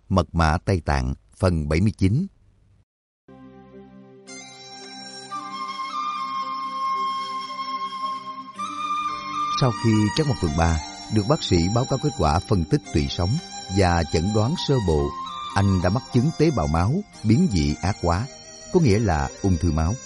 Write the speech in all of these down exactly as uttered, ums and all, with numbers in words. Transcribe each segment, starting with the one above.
Mật mã Tây Tạng phần bảy mươi chín. Sau khi Trác Mộc Cường Ba được bác sĩ báo cáo kết quả phân tích tủy sống và chẩn đoán sơ bộ, anh đã mắc chứng tế bào máu biến dị ác hóa, có nghĩa là ung thư máu.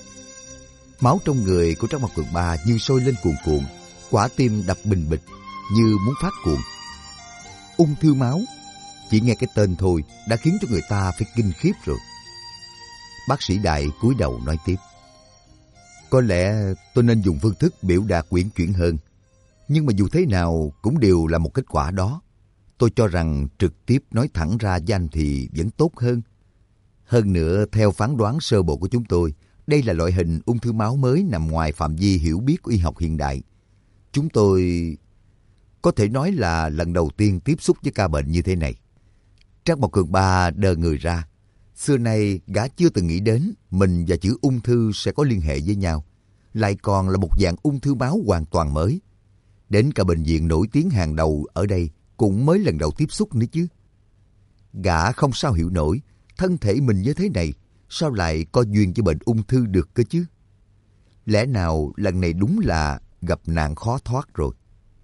Máu trong người của Trác Mộc Cường Ba như sôi lên cuồn cuộn, quả tim đập bình bịch như muốn phát cuồng. Ung thư máu, chỉ nghe cái tên thôi đã khiến cho người ta phải kinh khiếp rồi. Bác sĩ Đại cúi đầu nói tiếp. Có lẽ tôi nên dùng phương thức biểu đạt uyển chuyển hơn. Nhưng mà dù thế nào cũng đều là một kết quả đó. Tôi cho rằng trực tiếp nói thẳng ra với anh thì vẫn tốt hơn. Hơn nữa, theo phán đoán sơ bộ của chúng tôi, đây là loại hình ung thư máu mới nằm ngoài phạm vi hiểu biết của y học hiện đại. Chúng tôi có thể nói là lần đầu tiên tiếp xúc với ca bệnh như thế này. Trác Mộc Cường Ba đờ người ra. Xưa nay gã chưa từng nghĩ đến mình và chữ ung thư sẽ có liên hệ với nhau. Lại còn là một dạng ung thư máu hoàn toàn mới. Đến cả bệnh viện nổi tiếng hàng đầu ở đây cũng mới lần đầu tiếp xúc nữa chứ. Gã không sao hiểu nổi, thân thể mình như thế này, sao lại có duyên với bệnh ung thư được cơ chứ? Lẽ nào lần này đúng là gặp nạn khó thoát rồi?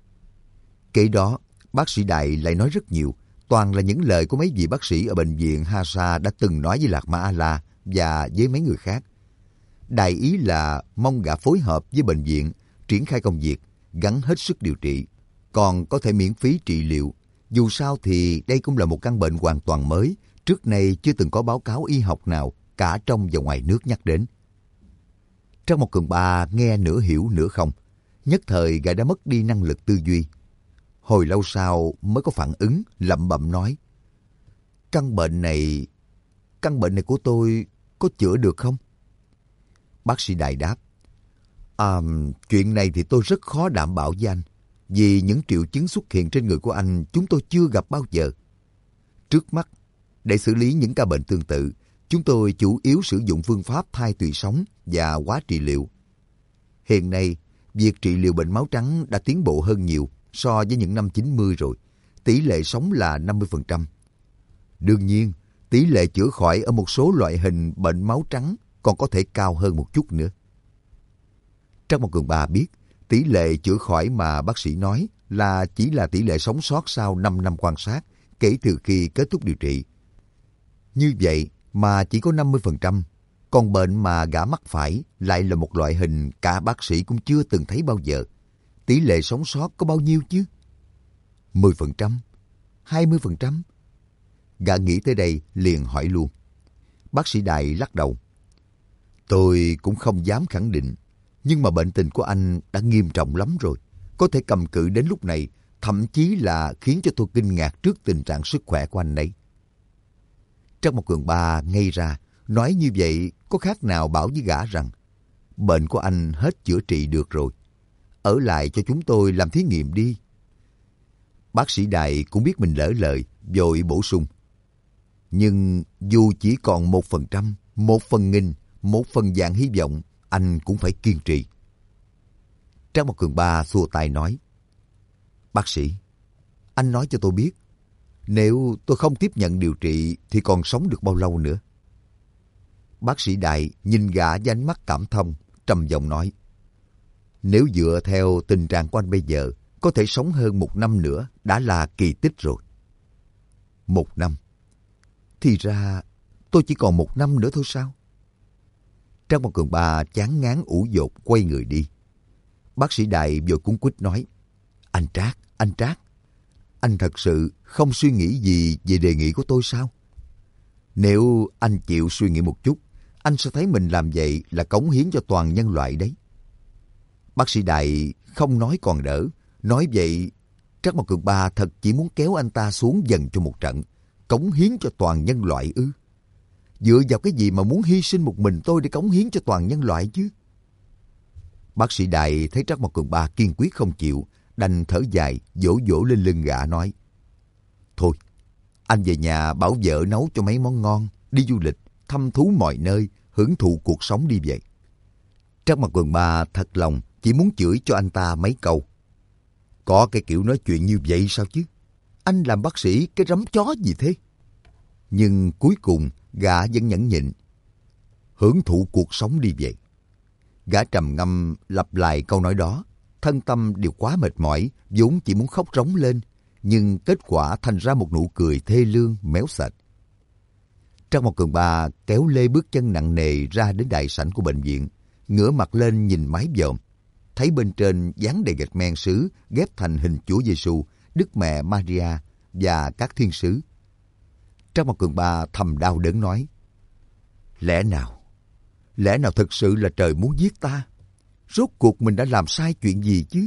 Kể đó, bác sĩ Đại lại nói rất nhiều, toàn là những lời của mấy vị bác sĩ ở bệnh viện Hasa đã từng nói với Lạc Ma A-la và với mấy người khác. Đại ý là mong gã phối hợp với bệnh viện, triển khai công việc, gắng hết sức điều trị, còn có thể miễn phí trị liệu. Dù sao thì đây cũng là một căn bệnh hoàn toàn mới, trước nay chưa từng có báo cáo y học nào cả trong và ngoài nước nhắc đến. Trác Mộc Cường Ba nghe nửa hiểu nửa không, nhất thời gã đã mất đi năng lực tư duy. Hồi lâu sau mới có phản ứng, lẩm bẩm nói. Căn bệnh này, căn bệnh này của tôi có chữa được không? Bác sĩ Đại đáp. À, chuyện này thì tôi rất khó đảm bảo với anh, vì những triệu chứng xuất hiện trên người của anh chúng tôi chưa gặp bao giờ. Trước mắt, để xử lý những ca bệnh tương tự, chúng tôi chủ yếu sử dụng phương pháp thai tủy sống và hóa trị liệu. Hiện nay, việc trị liệu bệnh máu trắng đã tiến bộ hơn nhiều so với những năm chín mươi rồi. Tỷ lệ sống là năm mươi phần trăm. Đương nhiên, tỷ lệ chữa khỏi ở một số loại hình bệnh máu trắng còn có thể cao hơn một chút nữa. Trác Mộc Cường Ba biết, tỷ lệ chữa khỏi mà bác sĩ nói là chỉ là tỷ lệ sống sót sau năm năm quan sát kể từ khi kết thúc điều trị. Như vậy mà chỉ có năm mươi phần trăm, còn bệnh mà gã mắc phải lại là một loại hình cả bác sĩ cũng chưa từng thấy bao giờ. Tỷ lệ sống sót có bao nhiêu chứ? mười phần trăm? hai mươi phần trăm? Gã nghĩ tới đây liền hỏi luôn. Bác sĩ Đại lắc đầu. Tôi cũng không dám khẳng định, nhưng mà bệnh tình của anh đã nghiêm trọng lắm rồi. Có thể cầm cự đến lúc này, thậm chí là khiến cho tôi kinh ngạc trước tình trạng sức khỏe của anh ấy. Trác Mộc Cường Ba ngây ra, nói như vậy có khác nào bảo với gã rằng bệnh của anh hết chữa trị được rồi. Ở lại cho chúng tôi làm thí nghiệm đi. Bác sĩ Đại cũng biết mình lỡ lời, vội bổ sung. Nhưng dù chỉ còn một phần trăm, một phần nghìn, một phần vạn hy vọng, anh cũng phải kiên trì. Trác Mộc Cường Ba xua tay nói. Bác sĩ, anh nói cho tôi biết, nếu tôi không tiếp nhận điều trị thì còn sống được bao lâu nữa? Bác sĩ Đại nhìn gã với ánh mắt cảm thông, trầm giọng nói. Nếu dựa theo tình trạng của anh bây giờ, có thể sống hơn một năm nữa đã là kỳ tích rồi. Một năm? Thì ra tôi chỉ còn một năm nữa thôi sao? Trác Mộc Cường Ba chán ngán ủ dột quay người đi. Bác sĩ Đại vội cuống quýt nói. Anh Trác, anh Trác, anh thật sự không suy nghĩ gì về đề nghị của tôi sao? Nếu anh chịu suy nghĩ một chút, anh sẽ thấy mình làm vậy là cống hiến cho toàn nhân loại đấy. Bác sĩ Đại không nói còn đỡ, nói vậy Trác Mộc Cường Ba thật chỉ muốn kéo anh ta xuống dần cho một trận, cống hiến cho toàn nhân loại ư? Dựa vào cái gì mà muốn hy sinh một mình tôi để cống hiến cho toàn nhân loại chứ? Bác sĩ Đại thấy Trác Mộc Cường Ba kiên quyết không chịu, đành thở dài, vỗ vỗ lên lưng gã nói. Thôi, anh về nhà bảo vợ nấu cho mấy món ngon, đi du lịch, thăm thú mọi nơi, hưởng thụ cuộc sống đi vậy. Trác Mộc Cường Ba thật lòng chỉ muốn chửi cho anh ta mấy câu. Có cái kiểu nói chuyện như vậy sao chứ? Anh làm bác sĩ cái rắm chó gì thế? Nhưng cuối cùng gã vẫn nhẫn nhịn, hưởng thụ cuộc sống đi về. Gã trầm ngâm lặp lại câu nói đó, thân tâm đều quá mệt mỏi, vốn chỉ muốn khóc rống lên, nhưng kết quả thành ra một nụ cười thê lương méo sệt. Trang một Cường Ba kéo lê bước chân nặng nề ra đến đại sảnh của bệnh viện, ngửa mặt lên nhìn mái vòm, thấy bên trên dán đầy gạch men sứ ghép thành hình Chúa Giêsu, Đức Mẹ Maria và các thiên sứ. Trang một Cường Ba thầm đau đớn nói: Lẽ nào, lẽ nào thực sự là trời muốn giết ta? Rốt cuộc mình đã làm sai chuyện gì chứ?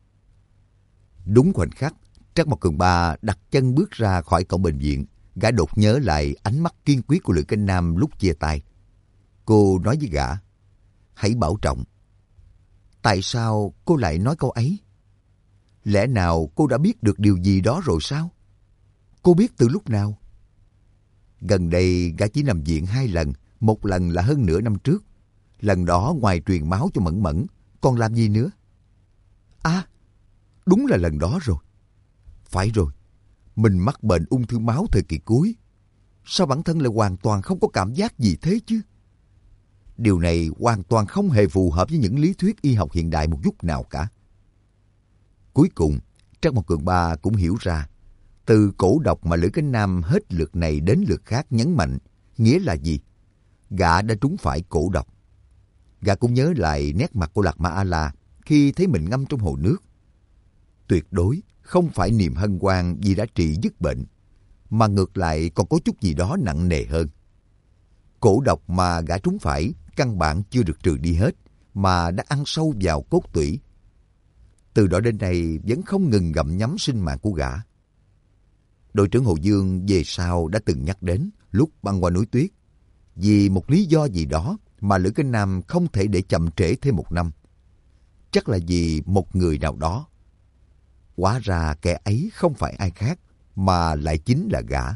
Đúng khoảnh khắc, Trác Mộc Cường Ba đặt chân bước ra khỏi cổng bệnh viện, gã đột nhớ lại ánh mắt kiên quyết của Lữ Cánh Nam lúc chia tay. Cô nói với gã: Hãy bảo trọng. Tại sao cô lại nói câu ấy? Lẽ nào cô đã biết được điều gì đó rồi sao? Cô biết từ lúc nào? Gần đây gã chỉ nằm viện hai lần, một lần là hơn nửa năm trước. Lần đó ngoài truyền máu cho Mẫn Mẫn, còn làm gì nữa? À, đúng là lần đó rồi. Phải rồi, mình mắc bệnh ung thư máu thời kỳ cuối. Sao bản thân lại hoàn toàn không có cảm giác gì thế chứ? Điều này hoàn toàn không hề phù hợp với những lý thuyết y học hiện đại một chút nào cả. Cuối cùng, Trác Mộc Cường Ba cũng hiểu ra, từ cổ độc mà Lữ Cánh Nam hết lượt này đến lượt khác nhấn mạnh, nghĩa là gì? Gã đã trúng phải cổ độc. Gã cũng nhớ lại nét mặt của Lạc Ma A-la khi thấy mình ngâm trong hồ nước. Tuyệt đối không phải niềm hân hoan vì đã trị dứt bệnh, mà ngược lại còn có chút gì đó nặng nề hơn. Cổ độc mà gã trúng phải căn bản chưa được trừ đi hết, mà đã ăn sâu vào cốt tủy. Từ đó đến nay vẫn không ngừng gặm nhấm sinh mạng của gã. Đội trưởng Hồ Dương về sau đã từng nhắc đến lúc băng qua núi tuyết. Vì một lý do gì đó mà Lữ Cánh Nam không thể để chậm trễ thêm một năm. Chắc là vì một người nào đó. Hóa ra kẻ ấy không phải ai khác, mà lại chính là gã.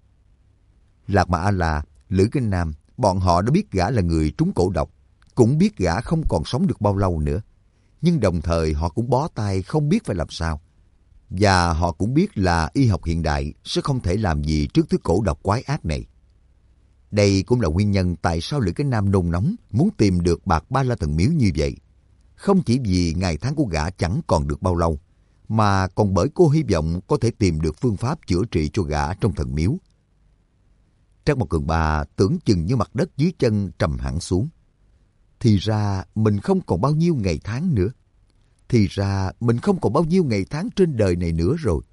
Lạc Ma A-la, Lữ Cánh Nam, bọn họ đã biết gã là người trúng cổ độc, cũng biết gã không còn sống được bao lâu nữa. Nhưng đồng thời họ cũng bó tay không biết phải làm sao. Và họ cũng biết là y học hiện đại sẽ không thể làm gì trước thứ cổ độc quái ác này. Đây cũng là nguyên nhân tại sao Lữ Cánh Nam nôn nóng muốn tìm được bạc Ba La Thần Miếu như vậy. Không chỉ vì ngày tháng của gã chẳng còn được bao lâu, mà còn bởi cô hy vọng có thể tìm được phương pháp chữa trị cho gã trong thần miếu. Trác Mộc Cường Ba tưởng chừng như mặt đất dưới chân trầm hẳn xuống. Thì ra mình không còn bao nhiêu ngày tháng nữa. Thì ra mình không còn bao nhiêu ngày tháng trên đời này nữa rồi.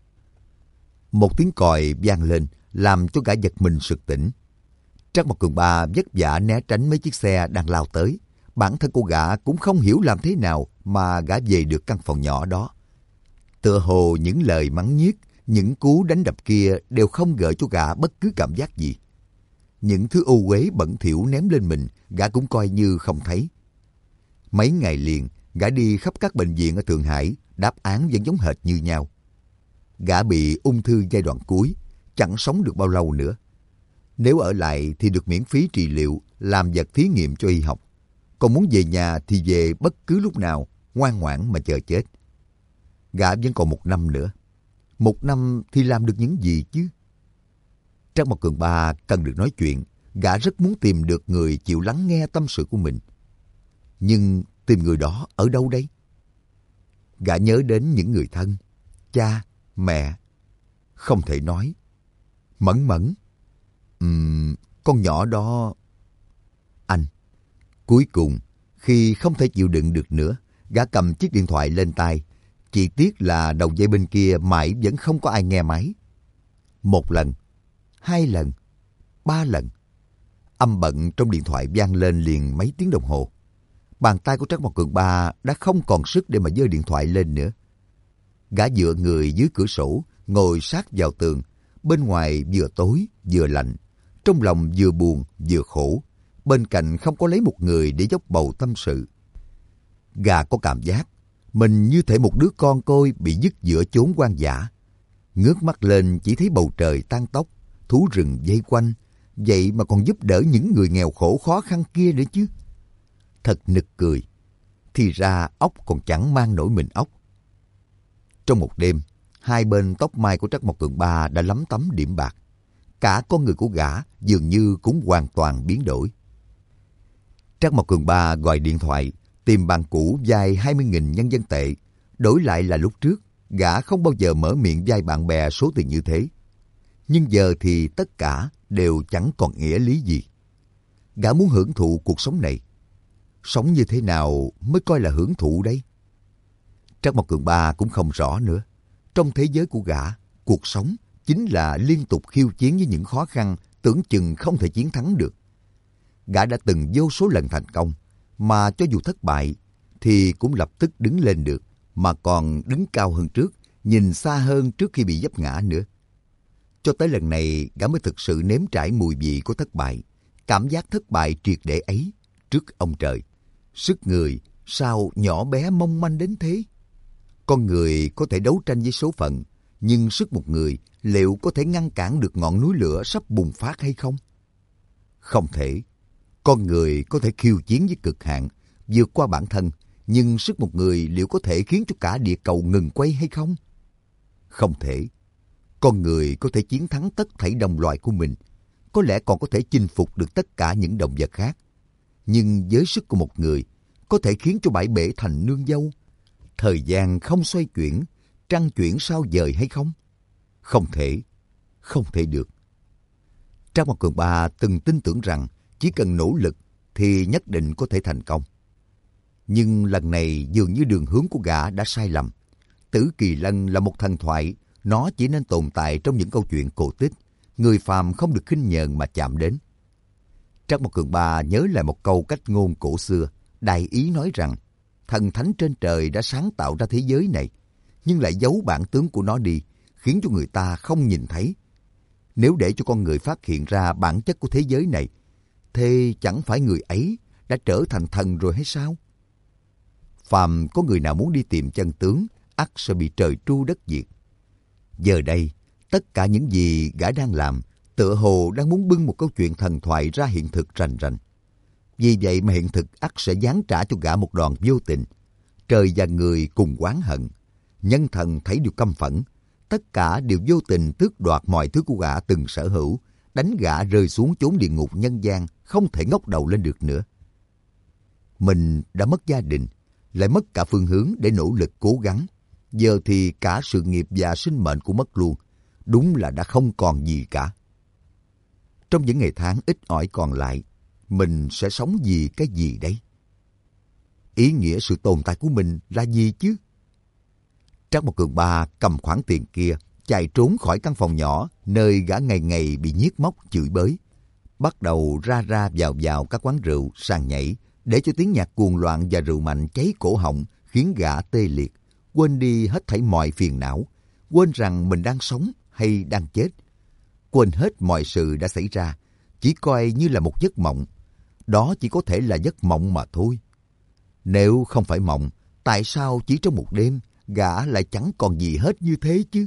Một tiếng còi vang lên làm cho gã giật mình sực tỉnh. Trác Mộc Cường Ba vất vả né tránh mấy chiếc xe đang lao tới. Bản thân cô gã cũng không hiểu làm thế nào mà gã về được căn phòng nhỏ đó. Tựa hồ những lời mắng nhiếc, những cú đánh đập kia đều không gợi cho gã bất cứ cảm giác gì. Những thứ ô uế bẩn thỉu ném lên mình, gã cũng coi như không thấy. Mấy ngày liền, gã đi khắp các bệnh viện ở Thượng Hải, đáp án vẫn giống hệt như nhau. Gã bị ung thư giai đoạn cuối, chẳng sống được bao lâu nữa. Nếu ở lại thì được miễn phí trị liệu, làm vật thí nghiệm cho y học. Còn muốn về nhà thì về bất cứ lúc nào, ngoan ngoãn mà chờ chết. Gã vẫn còn một năm nữa. Một năm thì làm được những gì chứ? Trác Mộc Cường Ba cần được nói chuyện, gã rất muốn tìm được người chịu lắng nghe tâm sự của mình. Nhưng tìm người đó ở đâu đây? Gã nhớ đến những người thân, cha, mẹ. Không thể nói. Mẫn Mẫn. Ừm, con nhỏ đó... Anh. Cuối cùng, khi không thể chịu đựng được nữa, gã cầm chiếc điện thoại lên tay. Chỉ tiếc là đầu dây bên kia mãi vẫn không có ai nghe máy. Một lần, hai lần, ba lần. Âm bận trong điện thoại vang lên liền mấy tiếng đồng hồ. Bàn tay của Trác Mộc Cường Ba đã không còn sức để mà giơ điện thoại lên nữa. Gã dựa người dưới cửa sổ, ngồi sát vào tường. Bên ngoài vừa tối vừa lạnh, trong lòng vừa buồn vừa khổ. Bên cạnh không có lấy một người để dốc bầu tâm sự. Gã có cảm giác mình như thể một đứa con côi bị dứt giữa chốn hoang dã. Ngước mắt lên chỉ thấy bầu trời tan tóc, thú rừng vây quanh, vậy mà còn giúp đỡ những người nghèo khổ khó khăn kia nữa chứ. Thật nực cười, thì ra ốc còn chẳng mang nổi mình ốc. Trong một đêm, hai bên tóc mai của Trác Mộc Cường Ba đã lấm tấm điểm bạc. cả con người của gã dường như cũng hoàn toàn biến đổi. Trác Mộc Cường Ba gọi điện thoại, tìm bạn cũ vay hai mươi nghìn nhân dân tệ. Đổi lại là lúc trước, gã không bao giờ mở miệng vay bạn bè số tiền như thế. Nhưng giờ thì tất cả đều chẳng còn nghĩa lý gì. Gã muốn hưởng thụ cuộc sống này. Sống như thế nào mới coi là hưởng thụ đây? Trác Mộc Cường Ba cũng không rõ nữa. Trong thế giới của gã, cuộc sống chính là liên tục khiêu chiến với những khó khăn tưởng chừng không thể chiến thắng được. Gã đã từng vô số lần thành công, mà cho dù thất bại thì cũng lập tức đứng lên được, mà còn đứng cao hơn trước, nhìn xa hơn trước khi bị vấp ngã nữa. Cho tới lần này, gã mới thực sự nếm trải mùi vị của thất bại, cảm giác thất bại triệt để ấy trước ông trời. Sức người sao nhỏ bé mong manh đến thế? Con người có thể đấu tranh với số phận, nhưng sức một người liệu có thể ngăn cản được ngọn núi lửa sắp bùng phát hay không? Không thể. Con người có thể khiêu chiến với cực hạn, vượt qua bản thân, nhưng sức một người liệu có thể khiến cho cả địa cầu ngừng quay hay không? Không thể. Con người có thể chiến thắng tất thảy đồng loại của mình, có lẽ còn có thể chinh phục được tất cả những động vật khác. Nhưng với sức của một người, có thể khiến cho bãi bể thành nương dâu, thời gian không xoay chuyển, trăng chuyển sao dời hay không? Không thể, không thể được. Trác Mộc Cường Ba từng tin tưởng rằng chỉ cần nỗ lực thì nhất định có thể thành công. Nhưng lần này dường như đường hướng của gã đã sai lầm. Tử Kỳ Lân là một thần thoại, nó chỉ nên tồn tại trong những câu chuyện cổ tích, người phàm không được khinh nhờn mà chạm đến. Trác Mộc Cường Ba nhớ lại một câu cách ngôn cổ xưa, đại ý nói rằng thần thánh trên trời đã sáng tạo ra thế giới này, nhưng lại giấu bản tướng của nó đi, khiến cho người ta không nhìn thấy. Nếu để cho con người phát hiện ra bản chất của thế giới này, thế chẳng phải người ấy đã trở thành thần rồi hay sao? Phàm có người nào muốn đi tìm chân tướng, ắt sẽ bị trời tru đất diệt. Giờ đây, tất cả những gì gã đang làm, tựa hồ đang muốn bưng một câu chuyện thần thoại ra hiện thực rành rành. Vì vậy mà hiện thực ắt sẽ giáng trả cho gã một đòn vô tình. Trời và người cùng oán hận. Nhân thần thấy điều căm phẫn. Tất cả đều vô tình tước đoạt mọi thứ của gã từng sở hữu, đánh gã rơi xuống chốn địa ngục nhân gian, không thể ngóc đầu lên được nữa. Mình đã mất gia đình, lại mất cả phương hướng để nỗ lực cố gắng. Giờ thì cả sự nghiệp và sinh mệnh cũng mất luôn. Đúng là đã không còn gì cả. Trong những ngày tháng ít ỏi còn lại, mình sẽ sống vì cái gì đấy? Ý nghĩa sự tồn tại của mình là gì chứ? Trác Mộc Cường Ba cầm khoản tiền kia, chạy trốn khỏi căn phòng nhỏ nơi gã ngày ngày bị nhiếc móc chửi bới. Bắt đầu ra ra vào vào các quán rượu, sàn nhảy, để cho tiếng nhạc cuồng loạn và rượu mạnh cháy cổ họng khiến gã tê liệt, quên đi hết thảy mọi phiền não, quên rằng mình đang sống hay đang chết. Quên hết mọi sự đã xảy ra, chỉ coi như là một giấc mộng. Đó chỉ có thể là giấc mộng mà thôi. Nếu không phải mộng, tại sao chỉ trong một đêm gã lại chẳng còn gì hết như thế chứ?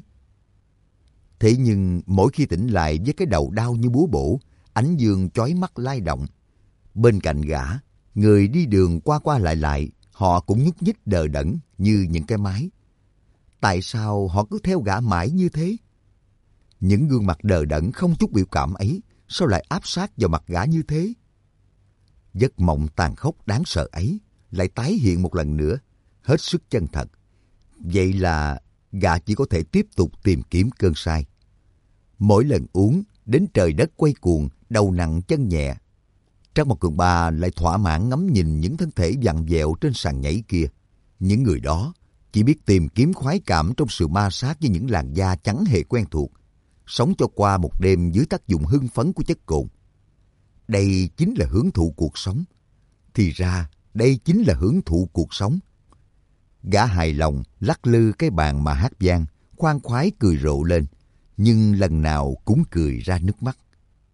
Thế nhưng mỗi khi tỉnh lại với cái đầu đau như búa bổ, ánh dương chói mắt lay động. Bên cạnh gã, người đi đường qua qua lại lại, họ cũng nhúc nhích đờ đẫn như những cái máy. Tại sao họ cứ theo gã mãi như thế? Những gương mặt đờ đẫn không chút biểu cảm ấy, sao lại áp sát vào mặt gã như thế? Giấc mộng tàn khốc đáng sợ ấy lại tái hiện một lần nữa, hết sức chân thật. Vậy là gã chỉ có thể tiếp tục tìm kiếm cơn say. Mỗi lần uống, đến trời đất quay cuồng, đầu nặng chân nhẹ. Trác Mộc Cường Ba lại thỏa mãn ngắm nhìn những thân thể vặn vẹo trên sàn nhảy kia. Những người đó chỉ biết tìm kiếm khoái cảm trong sự ma sát với những làn da chẳng hề quen thuộc, sống cho qua một đêm dưới tác dụng hưng phấn của chất cồn. Đây chính là hưởng thụ cuộc sống. Thì ra, đây chính là hưởng thụ cuộc sống. Gã hài lòng lắc lư cái bàn mà hát vang, khoan khoái cười rộ lên, nhưng lần nào cũng cười ra nước mắt.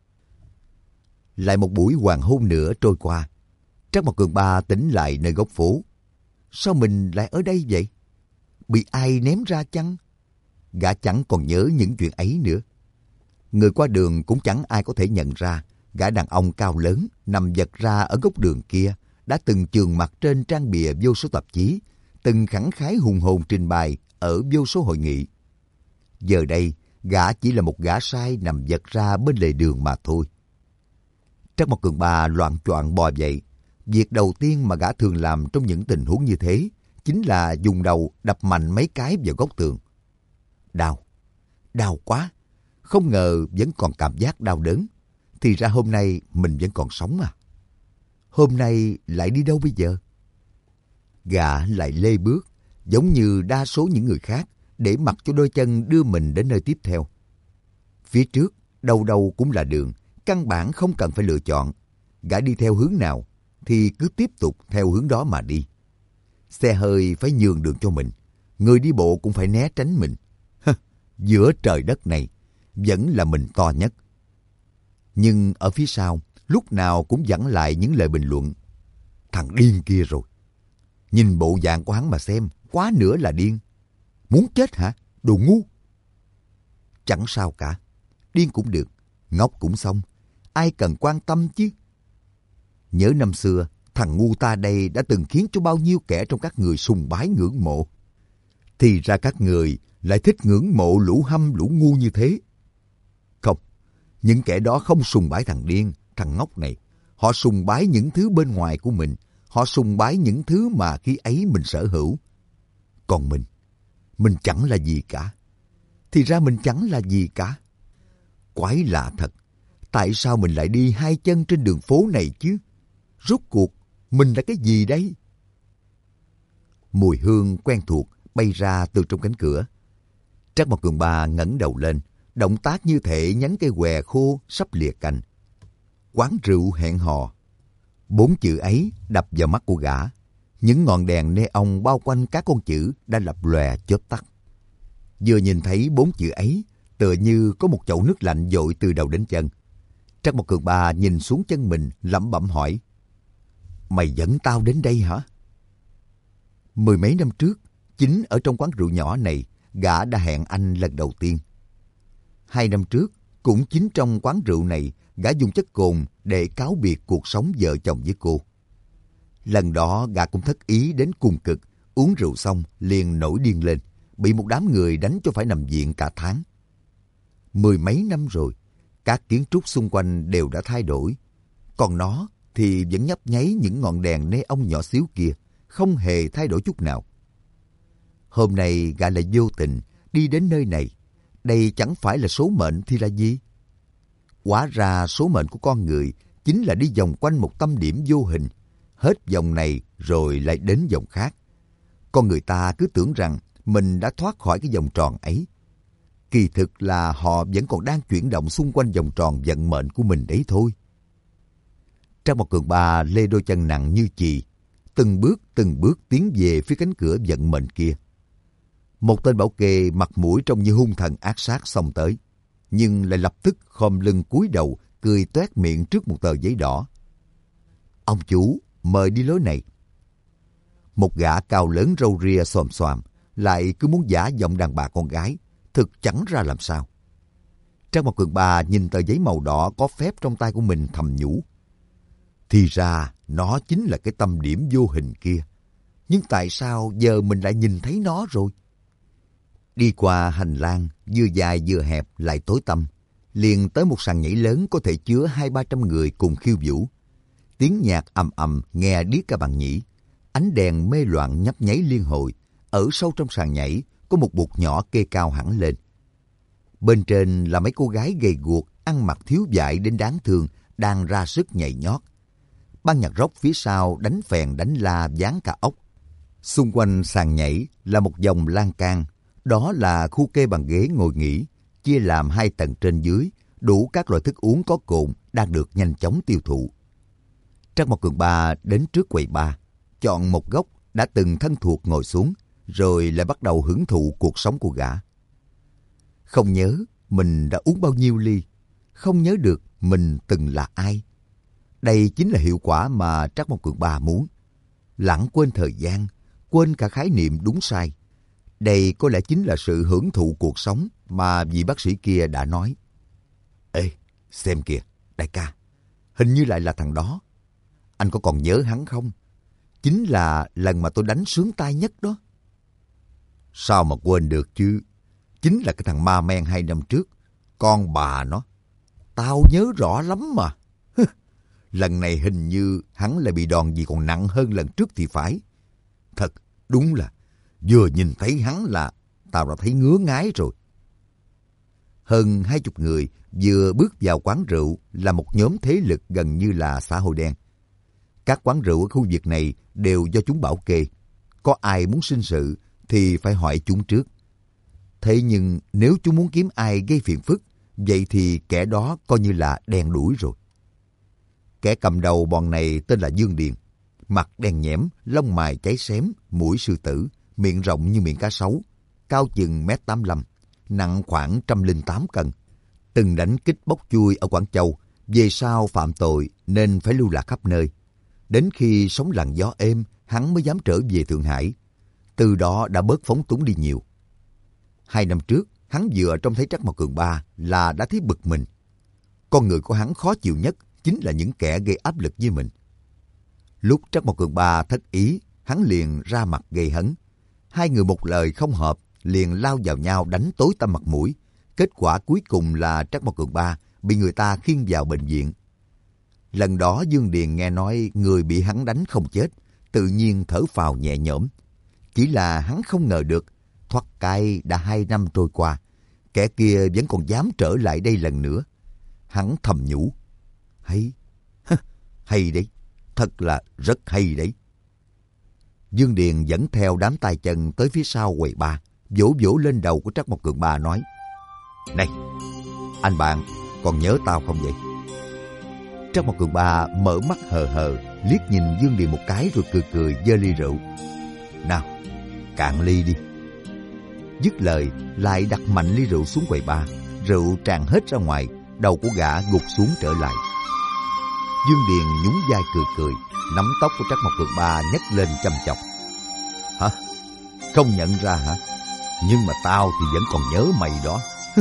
Lại một buổi hoàng hôn nữa trôi qua, Trác Mộc Cường Ba tỉnh lại nơi góc phố. Sao mình lại ở đây vậy? Bị ai ném ra chăng? Gã chẳng còn nhớ những chuyện ấy nữa. Người qua đường cũng chẳng ai có thể nhận ra gã đàn ông cao lớn nằm vật ra ở góc đường kia đã từng chườm mặt trên trang bìa vô số tạp chí, từng khẳng khái hùng hồn trình bày ở vô số hội nghị. Giờ đây, gã chỉ là một gã sai nằm vật ra bên lề đường mà thôi. Trác Mộc Cường Ba loạng choạng bò dậy. Việc đầu tiên mà gã thường làm trong những tình huống như thế chính là dùng đầu đập mạnh mấy cái vào góc tường. Đau, đau quá. Không ngờ vẫn còn cảm giác đau đớn. Thì ra hôm nay mình vẫn còn sống à. Hôm nay lại đi đâu bây giờ? Gã lại lê bước, giống như đa số những người khác, để mặc cho đôi chân đưa mình đến nơi tiếp theo. Phía trước, đâu đâu cũng là đường, căn bản không cần phải lựa chọn. Gã đi theo hướng nào, thì cứ tiếp tục theo hướng đó mà đi. Xe hơi phải nhường đường cho mình, người đi bộ cũng phải né tránh mình. Giữa trời đất này, vẫn là mình to nhất. Nhưng ở phía sau, lúc nào cũng vẳng lại những lời bình luận. Thằng điên kia rồi. Nhìn bộ dạng của hắn mà xem, quá nữa là điên. Muốn chết hả? Đồ ngu. Chẳng sao cả. Điên cũng được, ngốc cũng xong. Ai cần quan tâm chứ? Nhớ năm xưa, thằng ngu ta đây đã từng khiến cho bao nhiêu kẻ trong các người sùng bái ngưỡng mộ. Thì ra các người lại thích ngưỡng mộ lũ hâm lũ ngu như thế. Không, những kẻ đó không sùng bái thằng điên, thằng ngốc này. Họ sùng bái những thứ bên ngoài của mình. Họ sùng bái những thứ mà khi ấy mình sở hữu. Còn mình, mình chẳng là gì cả. Thì ra mình chẳng là gì cả. Quái lạ thật. Tại sao mình lại đi hai chân trên đường phố này chứ? Rốt cuộc, mình là cái gì đây? Mùi hương quen thuộc bay ra từ trong cánh cửa. Trác Mộc Cường Ba ngẩng đầu lên, động tác như thể nhánh cây què khô sắp lìa cành. Quán rượu hẹn hò. Bốn chữ ấy đập vào mắt của gã. Những ngọn đèn neon bao quanh các con chữ đã lập lòe chớp tắt. Vừa nhìn thấy bốn chữ ấy, tựa như có một chậu nước lạnh dội từ đầu đến chân. Trác Mộc Cường Ba nhìn xuống chân mình, lẩm bẩm hỏi: Mày dẫn tao đến đây hả? Mười mấy năm trước, chính ở trong quán rượu nhỏ này, gã đã hẹn anh lần đầu tiên. Hai năm trước, cũng chính trong quán rượu này, gã dùng chất cồn để cáo biệt cuộc sống vợ chồng với cô. Lần đó gã cũng thất ý đến cùng cực, uống rượu xong liền nổi điên lên, bị một đám người đánh cho phải nằm viện cả tháng. Mười mấy năm rồi, các kiến trúc xung quanh đều đã thay đổi. Còn nó thì vẫn nhấp nháy những ngọn đèn neon nhỏ xíu kia, không hề thay đổi chút nào. Hôm nay gã lại vô tình đi đến nơi này. Đây chẳng phải là số mệnh thì là gì? Hóa ra số mệnh của con người chính là đi vòng quanh một tâm điểm vô hình. Hết vòng này rồi lại đến vòng khác. Con người ta cứ tưởng rằng mình đã thoát khỏi cái vòng tròn ấy. Kỳ thực là họ vẫn còn đang chuyển động xung quanh vòng tròn vận mệnh của mình đấy thôi. Trác Mộc Cường Ba lê đôi chân nặng như chì, từng bước từng bước tiến về phía cánh cửa vận mệnh kia. Một tên bảo kê mặt mũi trông như hung thần ác sát xông tới, nhưng lại lập tức khom lưng cúi đầu, cười toét miệng trước một tờ giấy đỏ. Ông chủ, mời đi lối này. Một gã cao lớn râu ria xòm xoàm, lại cứ muốn giả giọng đàn bà con gái, thực chẳng ra làm sao. Trác Mộc Cường Ba nhìn tờ giấy màu đỏ có phép trong tay của mình thầm nhủ. Thì ra nó chính là cái tâm điểm vô hình kia. Nhưng tại sao giờ mình lại nhìn thấy nó rồi? Đi qua hành lang, vừa dài vừa hẹp lại tối tăm, liền tới một sàn nhảy lớn có thể chứa hai ba trăm người cùng khiêu vũ. Tiếng nhạc ầm ầm nghe điếc cả bằng nhĩ. Ánh đèn mê loạn nhấp nháy liên hồi. Ở sâu trong sàn nhảy có một bục nhỏ kê cao hẳn lên. Bên trên là mấy cô gái gầy guộc, ăn mặc thiếu vải đến đáng thương, đang ra sức nhảy nhót. Ban nhạc rock phía sau đánh phèn đánh la váng cả óc. Xung quanh sàn nhảy là một dòng lan can. Đó là khu kê bằng ghế ngồi nghỉ, chia làm hai tầng trên dưới, đủ các loại thức uống có cồn đang được nhanh chóng tiêu thụ. Trác Mộc Cường Ba đến trước quầy bar, chọn một góc đã từng thân thuộc ngồi xuống, rồi lại bắt đầu hưởng thụ cuộc sống của gã. Không nhớ mình đã uống bao nhiêu ly, không nhớ được mình từng là ai. Đây chính là hiệu quả mà Trác Mộc Cường Ba muốn. Lãng quên thời gian, quên cả khái niệm đúng sai. Đây có lẽ chính là sự hưởng thụ cuộc sống mà vị bác sĩ kia đã nói. Ê, xem kìa, đại ca, hình như lại là thằng đó. Anh có còn nhớ hắn không? Chính là lần mà tôi đánh sướng tay nhất đó. Sao mà quên được chứ? chính là cái thằng ma men hai năm trước. Con bà nó, tao nhớ rõ lắm mà. Lần này hình như hắn lại bị đòn gì còn nặng hơn lần trước thì phải. Thật, đúng là vừa nhìn thấy hắn là tao đã thấy ngứa ngái rồi. Hơn hai chục người vừa bước vào quán rượu là một nhóm thế lực gần như là xã hội đen. Các quán rượu ở khu vực này đều do chúng bảo kê. Có ai muốn sinh sự thì phải hỏi chúng trước. Thế nhưng nếu chúng muốn kiếm ai gây phiền phức, vậy thì kẻ đó coi như là đen đuổi rồi. Kẻ cầm đầu bọn này tên là Dương Điền. Mặt đen nhẽm, lông mày cháy xém, mũi sư tử, miệng rộng như miệng cá sấu, cao chừng mét tám lăm, nặng khoảng trăm lẻ tám cân. Từng đánh kích bốc chui ở Quảng Châu, về sau phạm tội nên phải lưu lạc khắp nơi. Đến khi sóng lặng gió êm, hắn mới dám trở về Thượng Hải. Từ đó đã bớt phóng túng đi nhiều. Hai năm trước, hắn vừa trông thấy Trắc Mộc Cường Ba là đã thấy bực mình. Con người của hắn khó chịu nhất chính là những kẻ gây áp lực với mình. Lúc Trắc Mộc Cường Ba thất ý, hắn liền ra mặt gây hấn. Hai người một lời không hợp, liền lao vào nhau đánh tối tăm mặt mũi. Kết quả cuối cùng là Trắc Mộc Cường Ba bị người ta khiêng vào bệnh viện. Lần đó Dương Điền nghe nói người bị hắn đánh không chết, tự nhiên thở phào nhẹ nhõm. Chỉ là hắn không ngờ được, thoát cái đã hai năm trôi qua, kẻ kia vẫn còn dám trở lại đây lần nữa. Hắn thầm nhủ, hay, hay đấy, thật là rất hay đấy. Dương Điền dẫn theo đám tay chân tới phía sau quầy ba, vỗ vỗ lên đầu của Trắc Mộc Cường Ba nói, này, anh bạn, còn nhớ tao không vậy? Trắc Mộc Cường Ba mở mắt hờ hờ, liếc nhìn Dương Điền một cái rồi cười cười giơ ly rượu. Nào, cạn ly đi. Dứt lời, lại đặt mạnh ly rượu xuống quầy ba, rượu tràn hết ra ngoài, đầu của gã gục xuống trở lại. Dương Điền nhún vai cười cười, nắm tóc của Trắc Mộc Cường Ba nhấc lên chăm chọc. Hả? Không nhận ra hả? Nhưng mà tao thì vẫn còn nhớ mày đó.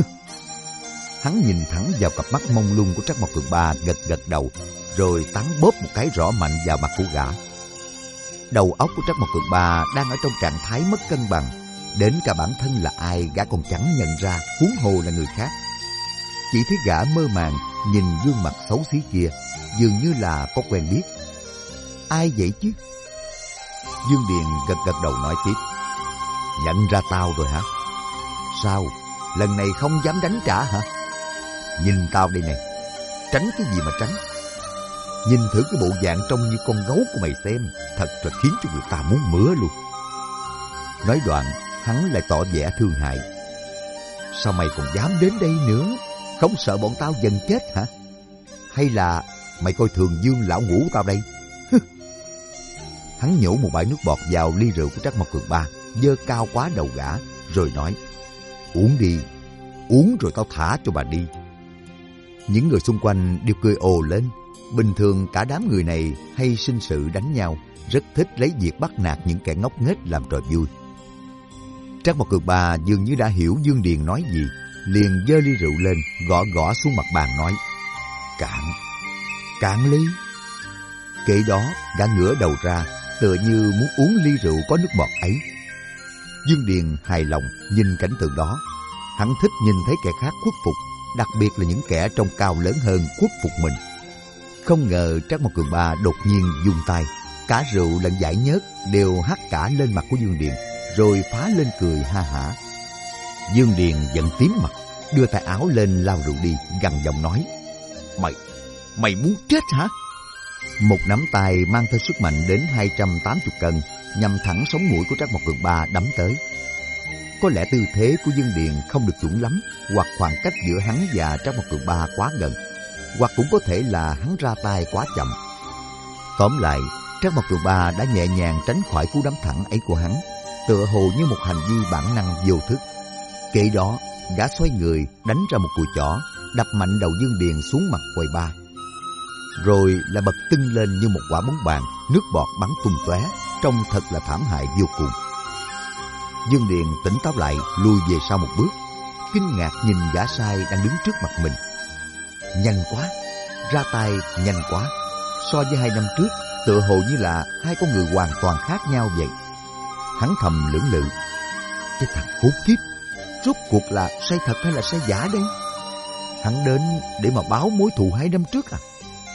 Hắn nhìn thẳng vào cặp mắt mông lung của Trắc Mộc Cường Ba, gật gật đầu, rồi tán bóp một cái rõ mạnh vào mặt của gã. Đầu óc của Trắc Mộc Cường Ba đang ở trong trạng thái mất cân bằng, đến cả bản thân là ai gã còn chẳng nhận ra, huống hồ là người khác. Chỉ thấy gã mơ màng nhìn gương mặt xấu xí kia, dường như là có quen biết. Ai vậy chứ? Dương Điền gật gật đầu nói tiếp, nhận ra tao rồi hả? Sao? Lần này không dám đánh trả hả? Nhìn tao đây này, tránh cái gì mà tránh? Nhìn thử cái bộ dạng trông như con gấu của mày xem, thật là khiến cho người ta muốn mửa luôn. Nói đoạn, hắn lại tỏ vẻ thương hại. Sao mày còn dám đến đây nữa? Không sợ bọn tao dần chết hả? Hay là mày coi thường Dương lão ngũ tao đây? Hắn nhổ một bãi nước bọt vào ly rượu của Trắc Mộc Cường Ba, giơ cao quá đầu gã, rồi nói, uống đi, uống rồi tao thả cho bà đi. Những người xung quanh đều cười ồ lên. Bình thường cả đám người này hay sinh sự đánh nhau, rất thích lấy việc bắt nạt những kẻ ngốc nghếch làm trò vui. Trắc Mộc Cường Ba dường như đã hiểu Dương Điền nói gì, liền giơ ly rượu lên, gõ gõ xuống mặt bàn nói, cạn, cạn ly. Kể đó, gã ngửa đầu ra, tựa như muốn uống ly rượu có nước bọt ấy. Dương Điền hài lòng nhìn cảnh tượng đó. Hắn thích nhìn thấy kẻ khác khuất phục, đặc biệt là những kẻ trông cao lớn hơn khuất phục mình. Không ngờ Trắc Mộc Cường Ba đột nhiên dùng tay, cả rượu lẫn giải nhớt đều hắt cả lên mặt của Dương Điền, rồi phá lên cười ha hả. Dương Điền giận tím mặt, đưa tay áo lên lau rượu đi, gằn giọng nói, Mày, mày muốn chết hả? Một nắm tay mang theo sức mạnh đến hai trăm tám mươi cân, nhằm thẳng sống mũi của Trắc Mộc Cường Ba đấm tới. Có lẽ tư thế của Dương Điền không được chuẩn lắm, hoặc khoảng cách giữa hắn và Trắc Mộc Cường Ba quá gần, hoặc cũng có thể là hắn ra tay quá chậm. Tóm lại, Trắc Mộc Cường Ba đã nhẹ nhàng tránh khỏi cú đấm thẳng ấy của hắn, tựa hồ như một hành vi bản năng vô thức. Kể đó, gã xoay người đánh ra một cùi chỏ, đập mạnh đầu Dương Điền xuống mặt quầy ba, rồi là bật tưng lên như một quả bóng bàn, nước bọt bắn tung tóe, trông thật là thảm hại vô cùng. Dương Điền tỉnh táo lại, lùi về sau một bước, kinh ngạc nhìn gã sai đang đứng trước mặt mình. Nhanh quá, ra tay nhanh quá, so với hai năm trước, tựa hồ như là hai con người hoàn toàn khác nhau vậy. Hắn thầm lưỡng lự, cái thằng khốn kiếp, rốt cuộc là sai thật hay là sai giả đây? Hắn đến để mà báo mối thù hai năm trước à?